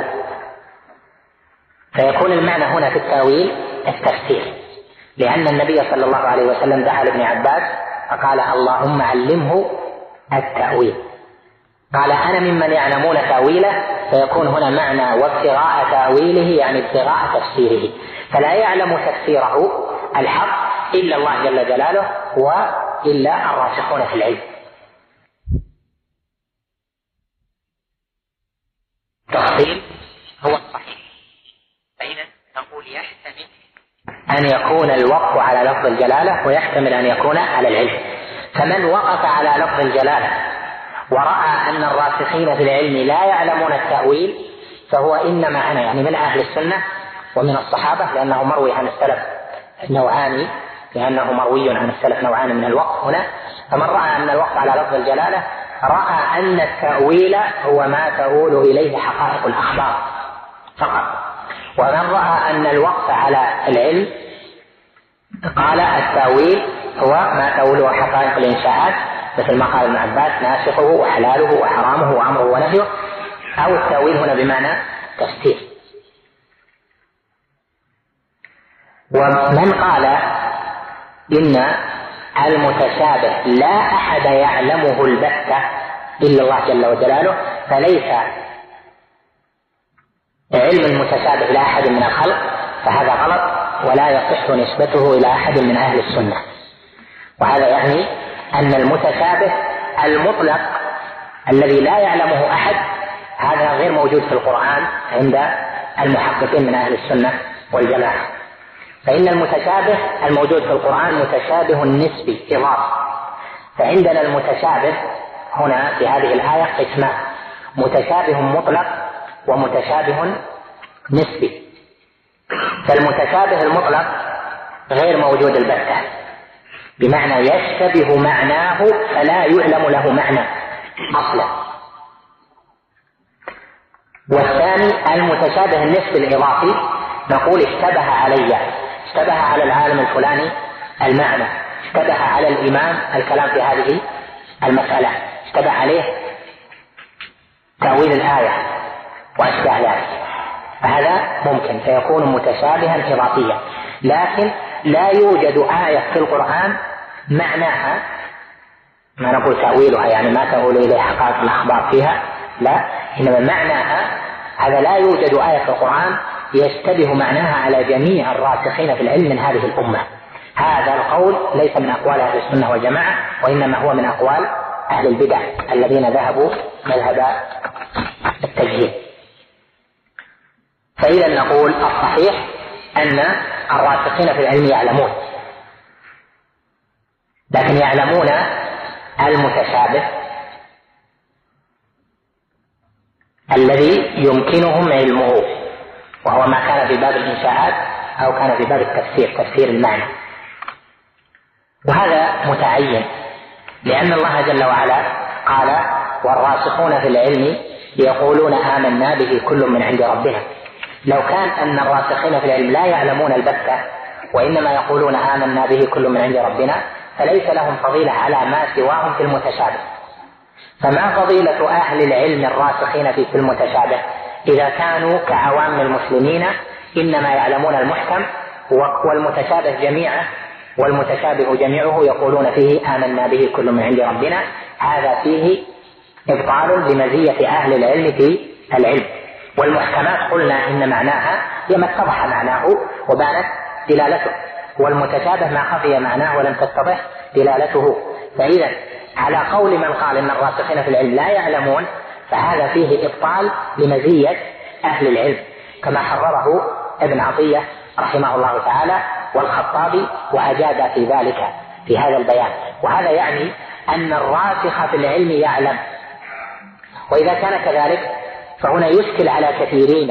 فيكون المعنى هنا في التأويل التفسير، لأن النبي صلى الله عليه وسلم دعا لابن عباس فقال: اللهم علمه التأويل. قال: أنا ممن يعلمون تأويله، فيكون هنا معنى وابتغاء تأويله يعني ابتغاء تفسيره، فلا يعلم تفسيره الحق إلا الله جل جلاله وإلا الراسخون في العلم. التفصيل هو الصحيح، فإذا نقول يحتمل أن يكون الوقف على لفظ الجلالة ويحتمل أن يكون على العلم. فمن وقف على لفظ الجلالة ورأى أن الراسخين في العلم لا يعلمون التأويل فهو إنما أنا يعني من أهل السنة ومن الصحابة، لأنه مروي عن السلف نوعان، لأنه مروي عن السلف نوعان من الوقف هنا. فمن رأى أن الوقف على لفظ الجلالة رأى أن التأويل هو ما تؤول إليه حقائق الأخبار فقط، ومن رأى أن الوقف على العلم قال التأويل هو ما تؤوله حقائق الإنشاءات، مثل ما قال ابن عباس ناسخه وحلاله وحرامه وأمره ونهيه، أو التأويل هنا بمعنى تفسير. ومن قال إن المتشابه لا أحد يعلمه البتة إلا الله جل وجلاله، فليس علم المتشابه لأحد من الخلق، فهذا غلط ولا يصح نسبته إلى أحد من أهل السنة. وهذا يعني أن المتشابه المطلق الذي لا يعلمه أحد هذا غير موجود في القرآن عند المحققين من أهل السنة والجماعة. فإن المتشابه الموجود في القرآن متشابه نسبي إضافي، فعندنا المتشابه هنا في هذه الآية قسمان: متشابه مطلق ومتشابه نسبي. فالمتشابه المطلق غير موجود البتة، بمعنى يشتبه معناه فلا يعلم له معنى أصلا. والثاني المتشابه النسبي الإضافي، نقول اشتبه علي، اشتبه على العالم الفلاني المعنى، اشتبه على الإمام الكلام في هذه المسألة، اشتبه عليه تأويل الآية وأشبه ذلك، فهذا ممكن فيكون متشابها إضافيا. لكن لا يوجد آية في القرآن معناها، ما نقول تأويلها يعني ما تؤول إليه حقائق الأخبار فيها، لا، إنما معناها هذا لا يوجد آية في القرآن يشتبه معناها على جميع الراسخين في العلم من هذه الأمة. هذا القول ليس من أقوال أهل السنة والجماعة، وإنما هو من أقوال أهل البدع الذين ذهبوا مذهب التجهيل. فإذا نقول الصحيح أن الراسخين في العلم يعلمون، لكن يعلمون المتشابه الذي يمكنهم علمه، وهو ما كان في باب الإنشاءات أو كان في باب التفسير، تفسير المعنى. وهذا متعين، لأن الله جل وعلا قال: والراسخون في العلم يقولون آمنا به كل من عند ربنا. لو كان أن الراسخين في العلم لا يعلمون البتة وإنما يقولون آمنا به كل من عند ربنا فليس لهم فضيلة على ما سواهم في المتشابه. فما فضيلة أهل العلم الراسخين في المتشابه إذا كانوا كعوام المسلمين إنما يعلمون المحكم والمتشابه جميعا، والمتشابه جميعه يقولون فيه آمنا به كل من عند ربنا؟ هذا فيه إبطال لمزية أهل العلم في العلم. والمحكمات قلنا إن معناها هي ما اتضح معناه وبانت دلالته، والمتشابه ما خفي معناه ولم تتضح دلالته. فإذا على قول من قال إن الراسخين في العلم لا يعلمون فهذا فيه إبطال لمزية أهل العلم، كما حرره ابن عطية رحمه الله تعالى والخطابي وأجاد في ذلك في هذا البيان. وهذا يعني أن الراسخ في العلم يعلم. وإذا كان كذلك فهنا يشكل على كثيرين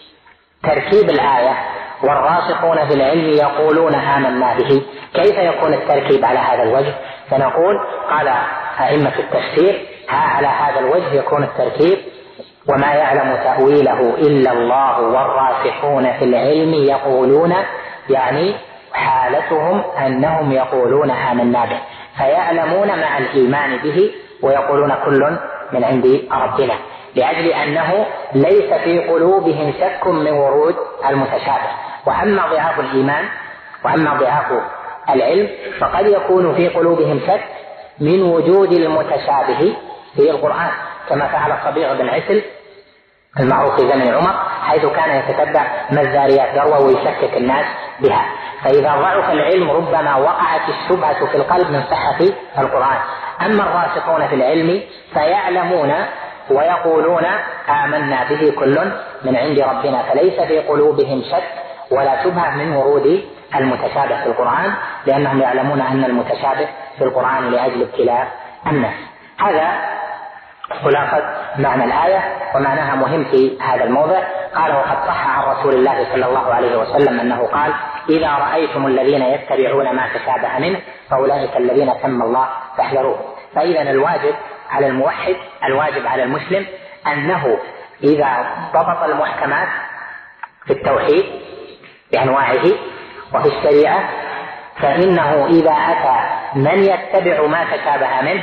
تركيب الآية والراسخون في العلم يقولون آمنا به، كيف يكون التركيب على هذا الوجه؟ فنقول قال أئمة التفسير ها على هذا الوجه يكون التركيب: وما يعلم تأويله إلا الله والراسخون في العلم يقولون، يعني حالتهم أنهم يقولون آمنا به، فيعلمون مع الإيمان به ويقولون كل من عند ربنا، لأجل أنه ليس في قلوبهم شك من ورود المتشابه. وأما ضعاف الإيمان وأما ضعاف العلم فقد يكون في قلوبهم شك من وجود المتشابه في القرآن، كما فعل الصبيغ بن عسل المعروف في زمن عمر، حيث كان يتتبع ما الذاريات ذروة ويشكك الناس بها. فإذا ضعف العلم ربما وقعت الشبهة في القلب من صحة القرآن. أما الراسخون في العلم فيعلمون ويقولون آمنا به كل من عند ربنا، فليس في قلوبهم شك ولا شبهة من ورود المتشابه في القرآن، لأنهم يعلمون أن المتشابه في القرآن لأجل ابتلاء الناس. هذا خلاصة معنى الآية، ومعناها مهم في هذا الموضع. قال: وقد صح عن رسول الله صلى الله عليه وسلم أنه قال: إذا رأيتم الذين يتبعون ما تشابه منه فأولئك الذين سمى الله فاحذروه. فإذا الواجب على الموحد، الواجب على المسلم، أنه إذا ضبط المحكمات في التوحيد بأنواعه وفي الشريعة، فإنه إذا أتى من يتبع ما تشابه منه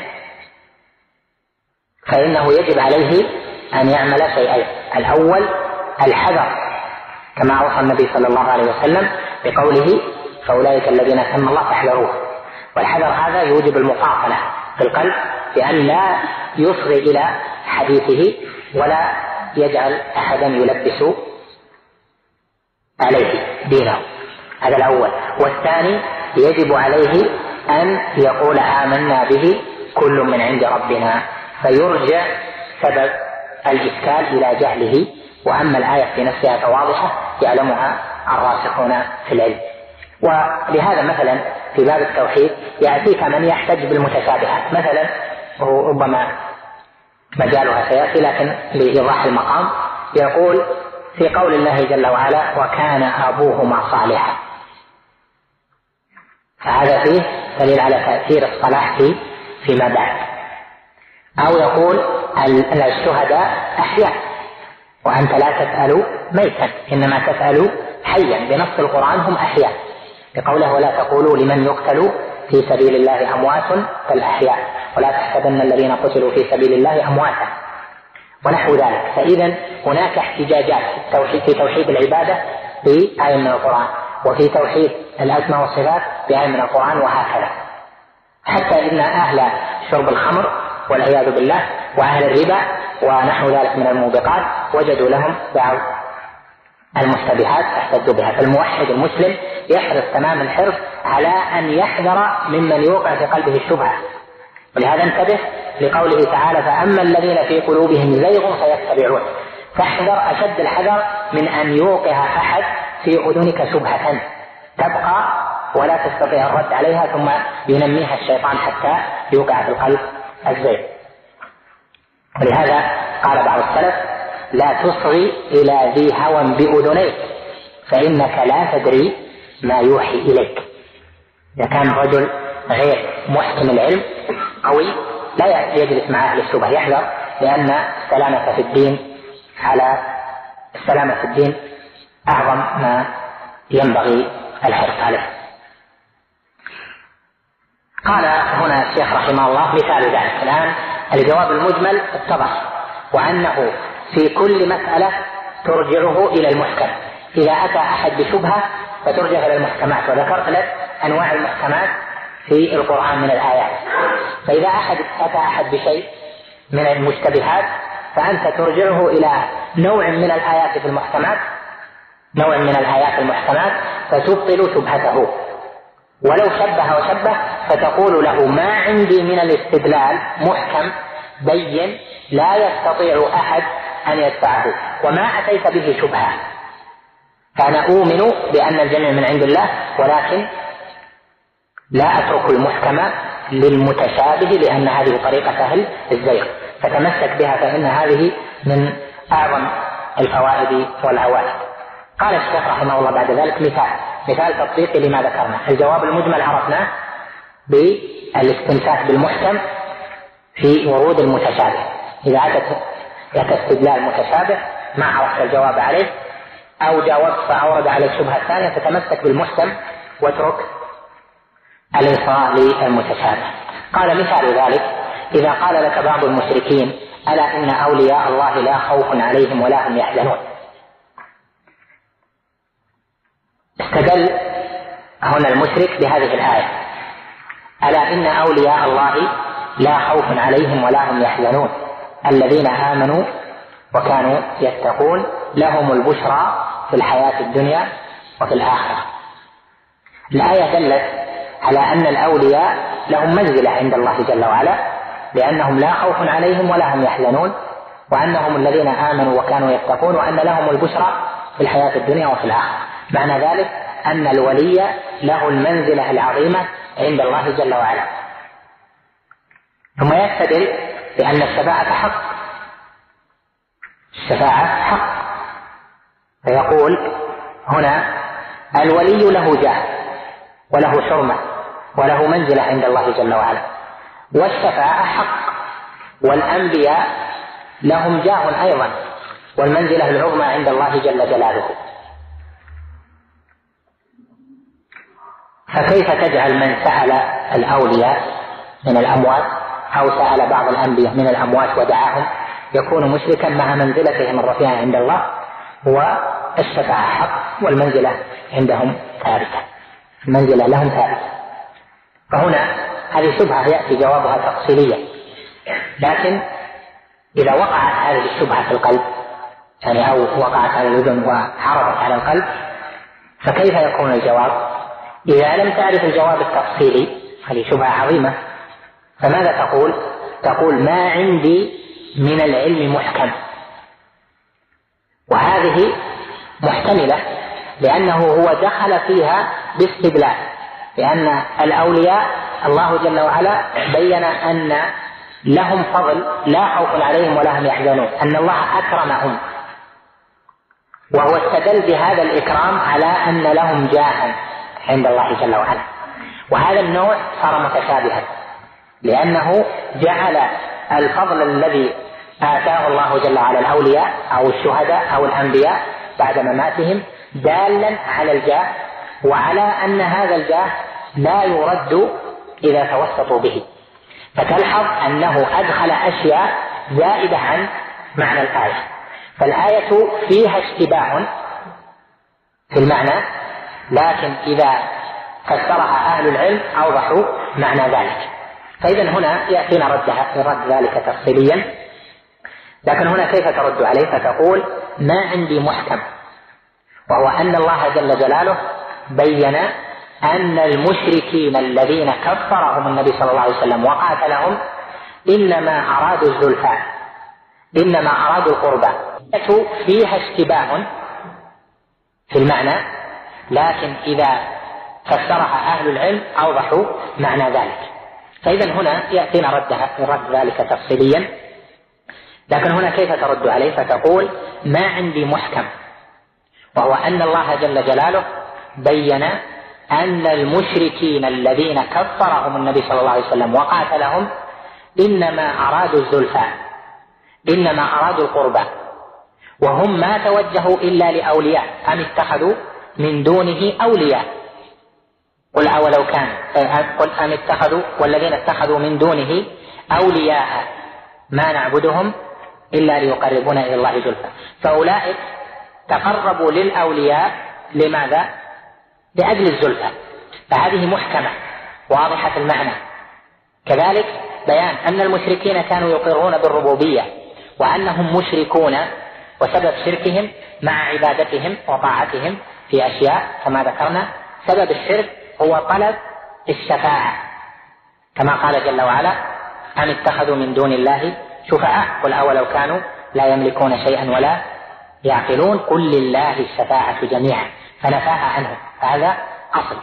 فإنه يجب عليه أن يعمل شيئين: الأول الحذر، كما أوصى النبي صلى الله عليه وسلم بقوله: فأولئك الذين سمى الله فاحذروه. والحذر هذا يوجب المقاطعة في القلب، بأن لا يصغي إلى حديثه ولا يجعل أحدا يلبس عليه دينه. هذا الأول. والثاني يجب عليه أن يقول: آمنا به كل من عند ربنا، فيرجع سبب الإشكال إلى جهله. وأما الآية في نفسها فواضحة يعلمها الراسخون في العلم. ولهذا مثلا في باب التوحيد يأتيك من يحتج بالمتشابهات، مثلا وهو ربما مجالها سيأتي لكن لإيضاح المقام، يقول في قول الله جل وعلا: وكان أبوهما صالحا، فهذا فيه دليل على تأثير الصلاح في فيما بعد. أو يقول: الشهداء أحياء وأنت لا تسأل ميتا إنما تسأل حيا، بنص القرآن هم أحياء، بقوله: ولا تقولوا لمن يقتل في سبيل الله أموات بل أحياء ولا تحسبن الذين قتلوا في سبيل الله أمواتا، ونحو ذلك. فإذا هناك احتجاجات في توحيد العبادة بآية من القرآن، وفي توحيد الأسماء والصفات بآية من القرآن، وهكذا. حتى إن أهل شرب الخمر والعياذ بالله وأهل الربا ونحو ذلك من الموبقات وجدوا لهم بعض المشتبهات احتجوا بها. فالموحد المسلم يحرص تمام الحرص على أن يحذر ممن يوقع في قلبه الشبهة. ولهذا انتبه لقوله تعالى: فأما الذين في قلوبهم زيغ فيتبعون. فاحذر أشد الحذر من أن يوقع أحد في أذنك شبهة تبقى ولا تستطيع الرد عليها، ثم ينميها الشيطان حتى يوقع في القلب الزيغ. ولهذا قال بعض السلف: لا تصغي إلى ذي هوى بأذنيك فإنك لا تدري ما يوحي إليك. إذا كان رجل غير محكم العلم قوي لا يجلس مع أهل الشبهة، يحذر، لأن السلامة في الدين على السلامة في الدين أعظم ما ينبغي الحرص عليه. قال هنا الشيخ رحمه الله مثال ذلك. الآن الجواب المجمل اتضح، وأنه في كل مسألة ترجعه إلى المحكم. إذا أتى أحد بشبهة فترجع إلى المحكمات، وذكرت لك أنواع المحكمات في القرآن من الآيات. فإذا أحد أتى أحد بشيء من المشتبهات فأنت ترجعه إلى نوع من الآيات في المحكمات نوع من الآيات المحكمات فتبطل شبهته. ولو شبه وشبه فتقول له: ما عندي من الاستدلال محكم بين لا يستطيع أحد أن يدفعه، وما أتيت به شبهة، فأنا أؤمن بأن الجميع من عند الله، ولكن لا أترك المحكم للمتشابه، لأن هذه طريقة أهل الزيغ، فتمسك بها، فإن هذه من أعظم الفوائد والعوائد. قال الشيخ رحمه الله بعد ذلك مثال مثال تطبيقي لما ذكرنا. الجواب المجمل عرفناه بالاستمساك بالمحكم في ورود المتشابه. إذا أتت استدلال متشابه ما عرفت الجواب عليه أو جاوبت فأورد على الشبهة الثانية، تتمسك بالمحكم واترك الإصغاء للمتشابه. قال مثال ذلك: إذا قال لك بعض المشركين: ألا إن أولياء الله لا خوف عليهم ولا هم يحزنون. استدل هنا المشرك بهذه الآية: ألا إن أولياء الله لا خوف عليهم ولا هم يحزنون الذين آمنوا وكانوا يتقون لهم البشرى في الحياة الدنيا وفي الآخرة. الآية دلت على أن الأولياء لهم منزلة عند الله جل وعلا، لأنهم لا خوف عليهم ولا هم يحزنون، وأنهم الذين آمنوا وكانوا يتقون، وأن لهم البشرى في الحياة الدنيا وفي الآخرة. معنى ذلك أن الولي له المنزلة العظيمة عند الله جل وعلا. ثم يستدل بأن الشفاعة حق، الشفاعة حق، فيقول هنا الولي له جاه وله حرمة وله منزلة عند الله جل وعلا، والشفاعة حق، والأنبياء لهم جاه أيضا والمنزلة العظمى عند الله جل جلاله. فكيف تجعل من سأل الأولياء من الأموات أو سأل بعض الأنبياء من الأموات ودعاهم يكون مشركا مع منزلتهم الرفيعة عند الله، والشفاعة حق والمنزلة عندهم ثابتة، المنزلة لهم ثابتة. فهنا هذه شبهة يأتي جوابها تفصيليا، لكن إذا وقعت هذه الشبهة في القلب يعني أو وقعت على الأذن وعرضت على القلب فكيف يكون الجواب؟ إذا لم تعرف الجواب التفصيلي، هذه شبهة عظيمة، فماذا تقول؟ تقول ما عندي من العلم محكم، وهذه محتملة لأنه هو دخل فيها باستدلال، لأن الأولياء الله جل وعلا بين أن لهم فضل لا خوف عليهم ولا هم يحزنون، أن الله أكرمهم، وهو استدل بهذا الإكرام على أن لهم جاها عند الله جل وعلا. وهذا النوع صار متشابها لأنه جعل الفضل الذي آتاه الله جل وعلا الأولياء أو الشهداء أو الأنبياء بعد مماتهم دالا على الجاه، وعلى أن هذا الجاه لا يرد إذا توسطوا به. فتلحظ أنه أدخل أشياء زائدة عن معنى الآية، فالآية فيها اشتباه في المعنى، لكن إذا فسرها أهل العلم أوضحوا معنى ذلك. فإذا هنا يأتينا ردها رد ذلك تفصيليا، لكن هنا كيف ترد عليه؟ فتقول ما عندي محكم، وهو أن الله جل جلاله بين أن المشركين الذين كفرهم النبي صلى الله عليه وسلم وقاتلهم إنما أرادوا الزلفى، إنما أرادوا القربى. فيها اشتباه في المعنى، لكن إذا فسرها أهل العلم أوضحوا معنى ذلك. فإذا هنا يأتينا ردها رد ذلك تفصيليا، لكن هنا كيف ترد عليه؟ فتقول ما عندي محكم، وهو أن الله جل جلاله بين أن المشركين الذين كفرهم النبي صلى الله عليه وسلم وقاتلهم إنما أرادوا الزلفى، إنما أرادوا القربى، وهم ما توجهوا إلا لأولياء، أم اتخذوا من دونه أولياء. قل أولو كان قل أم اتخذوا والذين اتخذوا من دونه أولياء ما نعبدهم إلا ليقربونا إلى الله زلفى. فأولئك تقربوا للأولياء لماذا؟ لأجل الزلفى، فهذه محكمة واضحة المعنى. كذلك بيان أن المشركين كانوا يقرون بالربوبية وأنهم مشركون، وسبب شركهم مع عبادتهم وطاعتهم في أشياء كما ذكرنا سبب الشرك هو طلب الشفاعة، كما قال جل وعلا أم اتخذوا من دون الله شفعاء قل أولو كانوا لا يملكون شيئا ولا يعقلون قل لله الشفاعة جميعا، فنفاها عنهم، فهذا أصل.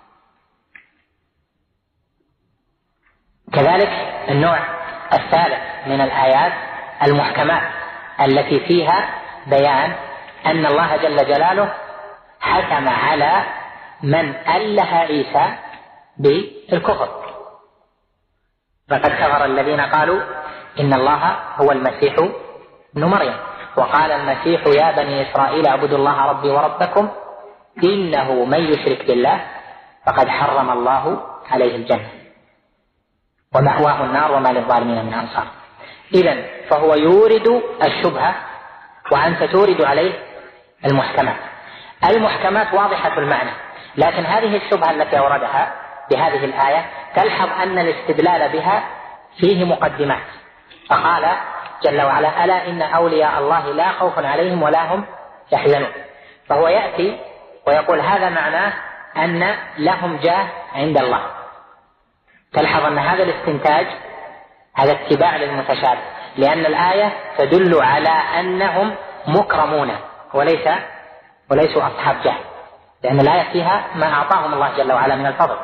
كذلك النوع الثالث من الآيات المحكمات التي فيها بيان أن الله جل جلاله حكم على من أله عيسى بالكفر، فقد كفر الذين قالوا إن الله هو المسيح ابن مريم، وقال المسيح يا بني إسرائيل اعبدوا الله ربي وربكم إنه من يشرك بالله فقد حرم الله عليه الجنة ومأواه النار وما للظالمين من أنصار. إذن فهو يورد الشبهة وأنت تورد عليه المحكمات. المحكمات واضحة المعنى، لكن هذه الشبهة التي أوردها بهذه الآية تلحظ أن الاستدلال بها فيه مقدمات، فقال جل وعلا ألا إن أولياء الله لا خوف عليهم ولا هم يحزنون، فهو يأتي ويقول هذا معناه أن لهم جاه عند الله. تلحظ أن هذا الاستنتاج هذا اتباع للمتشابه، لأن الآية تدل على أنهم مكرمون وليس وليسوا أصحاب جاه، لأن الآية فيها ما أعطاهم الله جل وعلا من الفضل.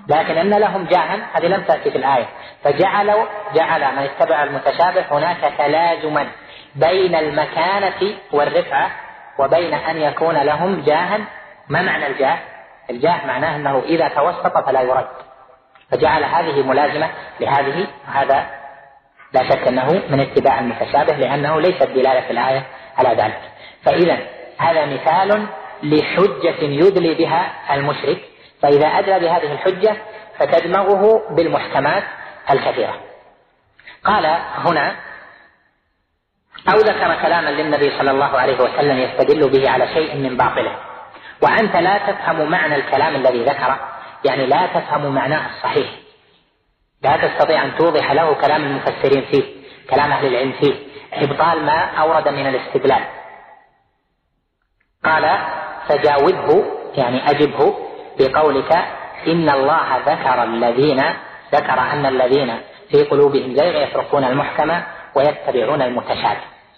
لكن أن لهم جاها هذه لم تأتي في الآية. فجعلوا جعل من اتبع المتشابه هناك تلازما بين المكانة والرفعة وبين أن يكون لهم جاها. ما معنى الجاه؟ الجاه معناه أنه إذا توسط فلا يرد، فجعل هذه ملازمة لهذه. هذا لا شك أنه من اتباع المتشابه لأنه ليست دلالة الآية على ذلك. فإذا هذا مثال لحجة يدلي بها المشرك، فإذا أدلى بهذه الحجة فتدمغه بالمحكمات الكثيرة. قال هنا أو ذكر كلاما للنبي صلى الله عليه وسلم يستدل به على شيء من باطله وأنت لا تفهم معنى الكلام الذي ذكره، يعني لا تفهم معناه الصحيح، لا تستطيع أن توضح له كلام المفسرين فيه، كلام أهل العلم فيه، إبطال ما أورد من الاستدلال. قال فجاوبه يعني أجبه بقولك إن الله ذكر الذين ذكر أن الذين في قلوبهم زيغ يتركون المحكم ويتبعون المتشابه.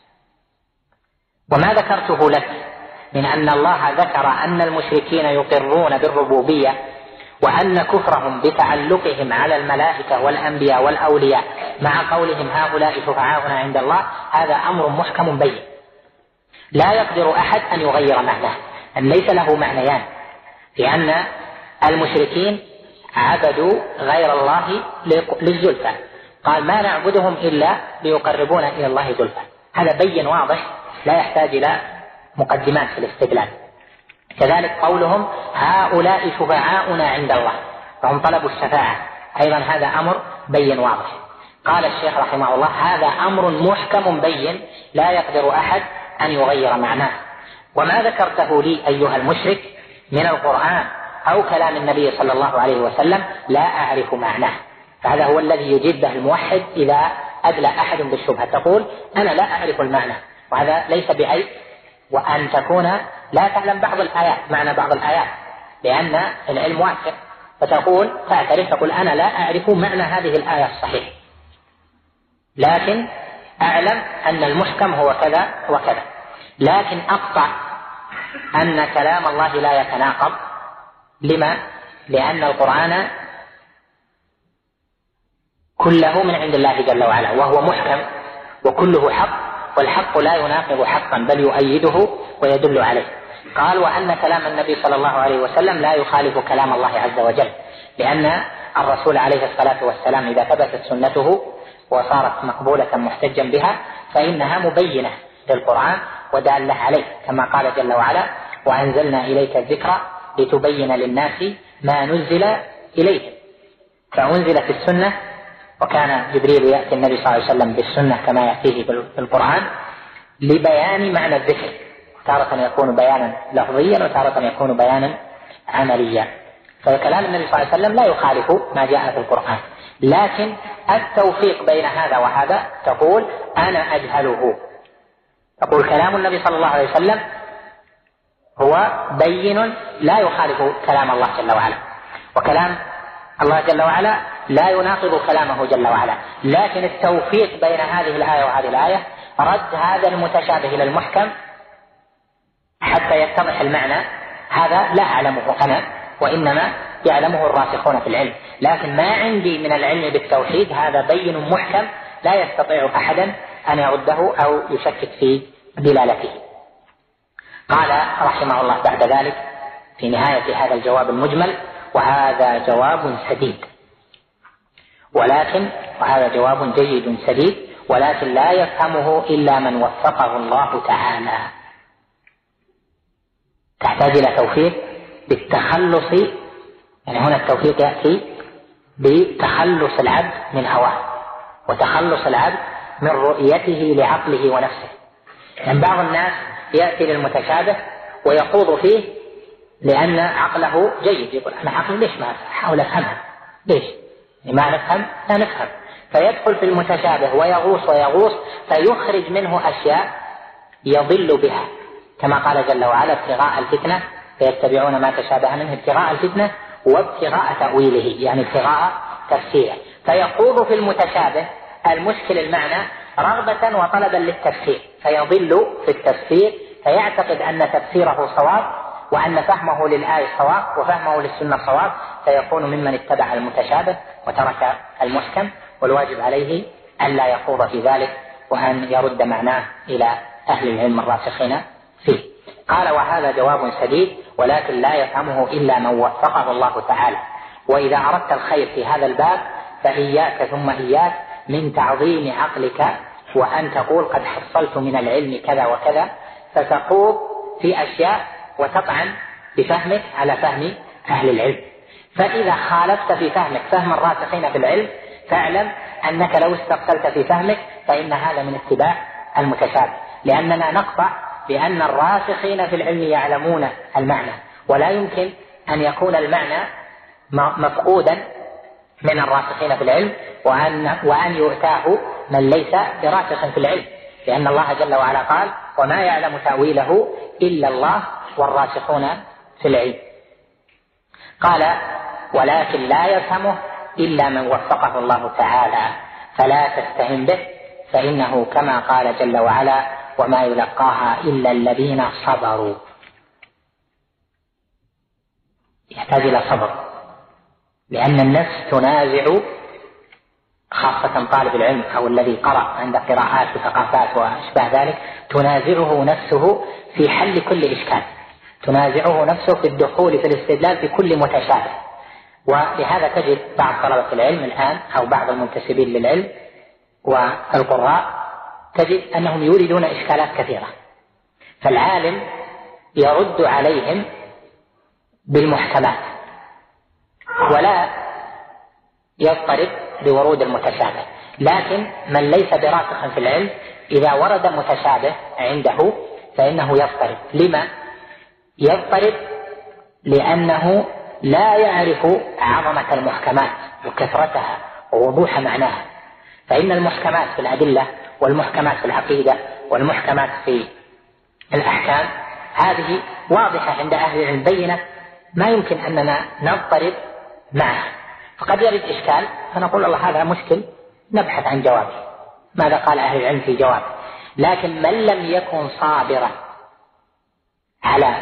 وما ذكرته لك من أن الله ذكر أن المشركين يقرون بالربوبية وأن كفرهم بتعلقهم على الملائكة والأنبياء والأولياء مع قولهم هؤلاء شفعاؤنا عند الله، هذا أمر محكم بين لا يقدر أحد أن يغير معناه، أن ليس له معنيان، لأن المشركين عبدوا غير الله للزلفى، قال ما نعبدهم إلا ليقربونا إلى الله زلفى. هذا بين واضح لا يحتاج إلى مقدمات في الاستدلال. كذلك قولهم هؤلاء شفعاؤنا عند الله، فهم طلبوا الشفاعة، أيضا هذا أمر بين واضح. قال الشيخ رحمه الله هذا أمر محكم بين لا يقدر أحد أن يغير معناه. وما ذكرته لي أيها المشرك من القرآن أو كلام النبي صلى الله عليه وسلم لا أعرف معناه، فهذا هو الذي يجيب به الموحد إذا أدلى أحد بالشبهة، تقول أنا لا أعرف المعنى، وهذا ليس بعيب، وأن تكون لا تعلم بعض الآيات معنى بعض الآيات لأن العلم واسع، فتقول تعترف تقول أنا لا أعرف معنى هذه الآية الصحيح، لكن أعلم أن المحكم هو كذا وكذا. لكن أقطع أن كلام الله لا يتناقض. لما؟ لأن القرآن كله من عند الله جل وعلا وهو محكم وكله حق، والحق لا يناقض حقا بل يؤيده ويدل عليه. قال وأن كلام النبي صلى الله عليه وسلم لا يخالف كلام الله عز وجل، لأن الرسول عليه الصلاة والسلام إذا ثبتت سنته وصارت مقبولة محتجا بها فإنها مبينة للقرآن ودالة عليه، كما قال جل وعلا وأنزلنا إليك الذكر لتبين للناس ما نزل إليهم. فأنزلت السنة، وكان جبريل يأتي النبي صلى الله عليه وسلم بالسنة كما يأتيه بالقرآن لبيان معنى الذكر، تارة يكون بيانا لفظيا وتارة يكون بيانا عمليا. فكلام النبي صلى الله عليه وسلم لا يخالف ما جاء في القرآن، لكن التوفيق بين هذا وهذا تقول أنا أجهله. تقول كلام النبي صلى الله عليه وسلم هو بين لا يخالف كلام الله جل وعلا، وكلام الله جل وعلا لا يناقض كلامه جل وعلا، لكن التوفيق بين هذه الآية وهذه الآية رد هذا المتشابه إلى المحكم حتى يتضح المعنى. هذا لا أعلمه أنا، وإنما يعلمه الراسخون في العلم، لكن ما عندي من العلم بالتوحيد هذا بين محكم لا يستطيع أحدا أن يرده أو يشكك في دلالته. قال رحمه الله بعد ذلك في نهاية هذا الجواب المجمل وهذا جواب سديد، ولكن وهذا جواب جيد سديد ولكن لا يفهمه إلا من وفقه الله تعالى. تحتاج إلى توفيق بالتخلص، يعني هنا التوفيق يأتي بتخلص العبد من هواه وتخلص العبد من رؤيته لعقله ونفسه. يعني بعض الناس يأتي للمتشابه ويخوض فيه لأن عقله جيد، يقول أنا عقلي ليش ما أحاول أفهمها، ليش ما نفهم لا نفهم، فيدخل في المتشابه ويغوص ويغوص فيخرج منه أشياء يضل بها، كما قال جل وعلا ابتغاء الفتنة فيتبعون ما تشابه منه ابتغاء الفتنة وابتغاء تأويله، يعني ابتغاء تفسيره، فيخوض في المتشابه المشكل المعنى رغبة وطلبا للتفسير، فيضل في التفسير فيعتقد أن تفسيره صواب وأن فهمه للآية صواب وفهمه للسنة صواب، فيكون ممن اتبع المتشابه وترك المحكم، والواجب عليه ألا يخوض في ذلك وأن يرد معناه إلى أهل العلم الراسخين فيه. قال: وهذا جواب سديد، ولكن لا يفهمه إلا من وفقه الله تعالى. وإذا أردت الخير في هذا الباب فإياك ثم إياك من تعظيم عقلك وأن تقول قد حصلت من العلم كذا وكذا، فتخوض في أشياء وتطعن بفهمك على فهم أهل العلم. فإذا خالفت في فهمك فهم الراسخين في العلم فاعلم أنك لو استقتلت في فهمك فإن هذا من اتباع المتشابه، لأننا نقطع بأن الراسخين في العلم يعلمون المعنى، ولا يمكن أن يكون المعنى مفقودا من الراسخين في العلم وأن, وأن يؤتاه من ليس براسخ في العلم، لأن الله جل وعلا قال: وما يعلم تأويله إلا الله والراسخون في العلم. قال: ولكن لا يفهمه إلا من وفقه الله تعالى، فلا تستهن به، فإنه كما قال جل وعلا: وما يلقاها إلا الذين صبروا. يحتاج إلى صبر، لأن النفس تنازع، خاصة طالب العلم أو الذي قرأ عند قراءات وثقافات وأشباه ذلك، تنازعه نفسه في حل كل إشكال، تنازعه نفسه في الدخول في الاستدلال بكل متشابه. ولهذا تجد بعض طلبة العلم الآن أو بعض المنتسبين للعلم والقراء تجد أنهم يوردون إشكالات كثيرة، فالعالم يرد عليهم بالمحكمات ولا يضطرب لورود المتشابه. لكن من ليس براسخ في العلم إذا ورد متشابه عنده فإنه يضطرب. لما يضطرب؟ لأنه لا يعرف عظمة المحكمات وكثرتها ووضوح معناها. فإن المحكمات في الأدلة والمحكمات في العقيدة والمحكمات في الأحكام هذه واضحة عند أهل العلم بينة، ما يمكن أننا نضطرب معها. فقد يرد إشكال فنقول الله هذا مشكل، نبحث عن جوابه، ماذا قال أهل العلم في جوابه. لكن من لم يكن صابرا على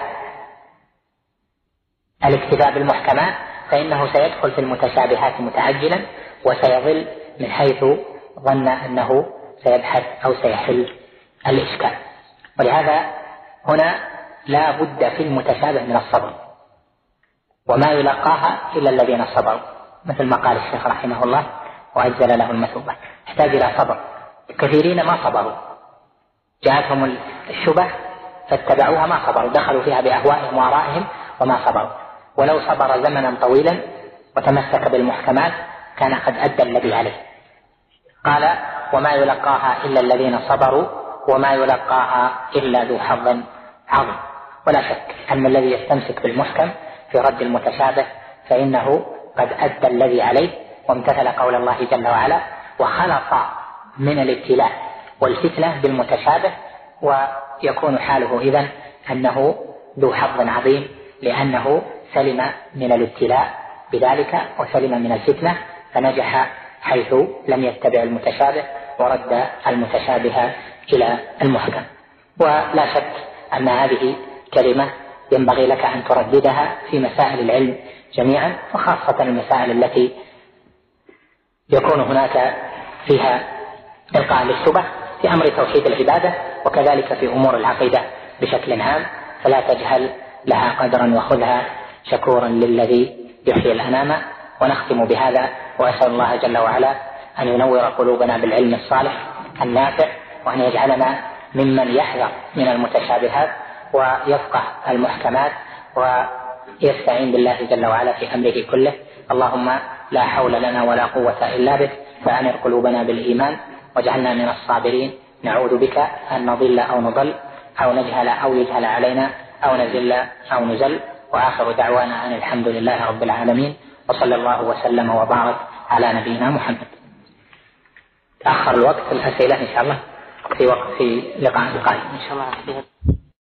الاكتفاء بالمحكمات فإنه سيدخل في المتشابهات متعجلا وسيضل من حيث ظن أنه سيبحث أو سيحل الإشكال. ولهذا هنا لا بد في المتشابه من الصبر، وما يلقاها إلا الذين صبروا، مثل ما قال الشيخ رحمه الله: وأجزل له المثوبة. يحتاج إلى صبر. كثيرين ما صبروا، جاءتهم الشبه فاتبعوها ما صبروا، دخلوا فيها بأهوائهم وآرائهم وما صبروا. ولو صبر زمنا طويلا وتمسك بالمحكمات كان قد أدى الذي عليه. قال: وما يلقاها إلا الذين صبروا وما يلقاها إلا ذو حظ عظيم. ولا شك أن الذي يستمسك بالمحكم في رد المتشابه فإنه قد أدى الذي عليه وامتثل قول الله جل وعلا، وخلص من الابتلاء والفتنة بالمتشابه، ويكون حاله إذن أنه ذو حظ عظيم، لأنه سلم من الابتلاء بذلك وسلم من الفتنة، فنجح حيث لم يتبع المتشابه ورد المتشابه إلى المحكم. ولا شك أن هذه كلمة ينبغي لك أن ترددها في مسائل العلم جميعا، وخاصة المسائل التي يكون هناك فيها إلقاء للشبه في أمر توحيد العبادة، وكذلك في أمور العقيدة بشكل عام، فلا تجهل لها قدرا وخذها شكورا للذي يحيي الأنام. ونختم بهذا، وأسأل الله جل وعلا أن ينور قلوبنا بالعلم الصالح النافع، وأن يجعلنا ممن يحذر من المتشابهات ويفقه المحكمات ويستعين بالله جل وعلا في أمره كله. اللهم لا حول لنا ولا قوة إلا بك، فأنر قلوبنا بالإيمان واجعلنا من الصابرين. نعوذ بك أن نضل أو نضل أو نجهل أو يجهل علينا أو نزل أو نزل. وآخر دعوانا أن الحمد لله رب العالمين، وصلى الله وسلم وبارك على نبينا محمد. تأخر الوقت الأسئلة إن شاء الله في وقت في لقاء قادم إن شاء الله.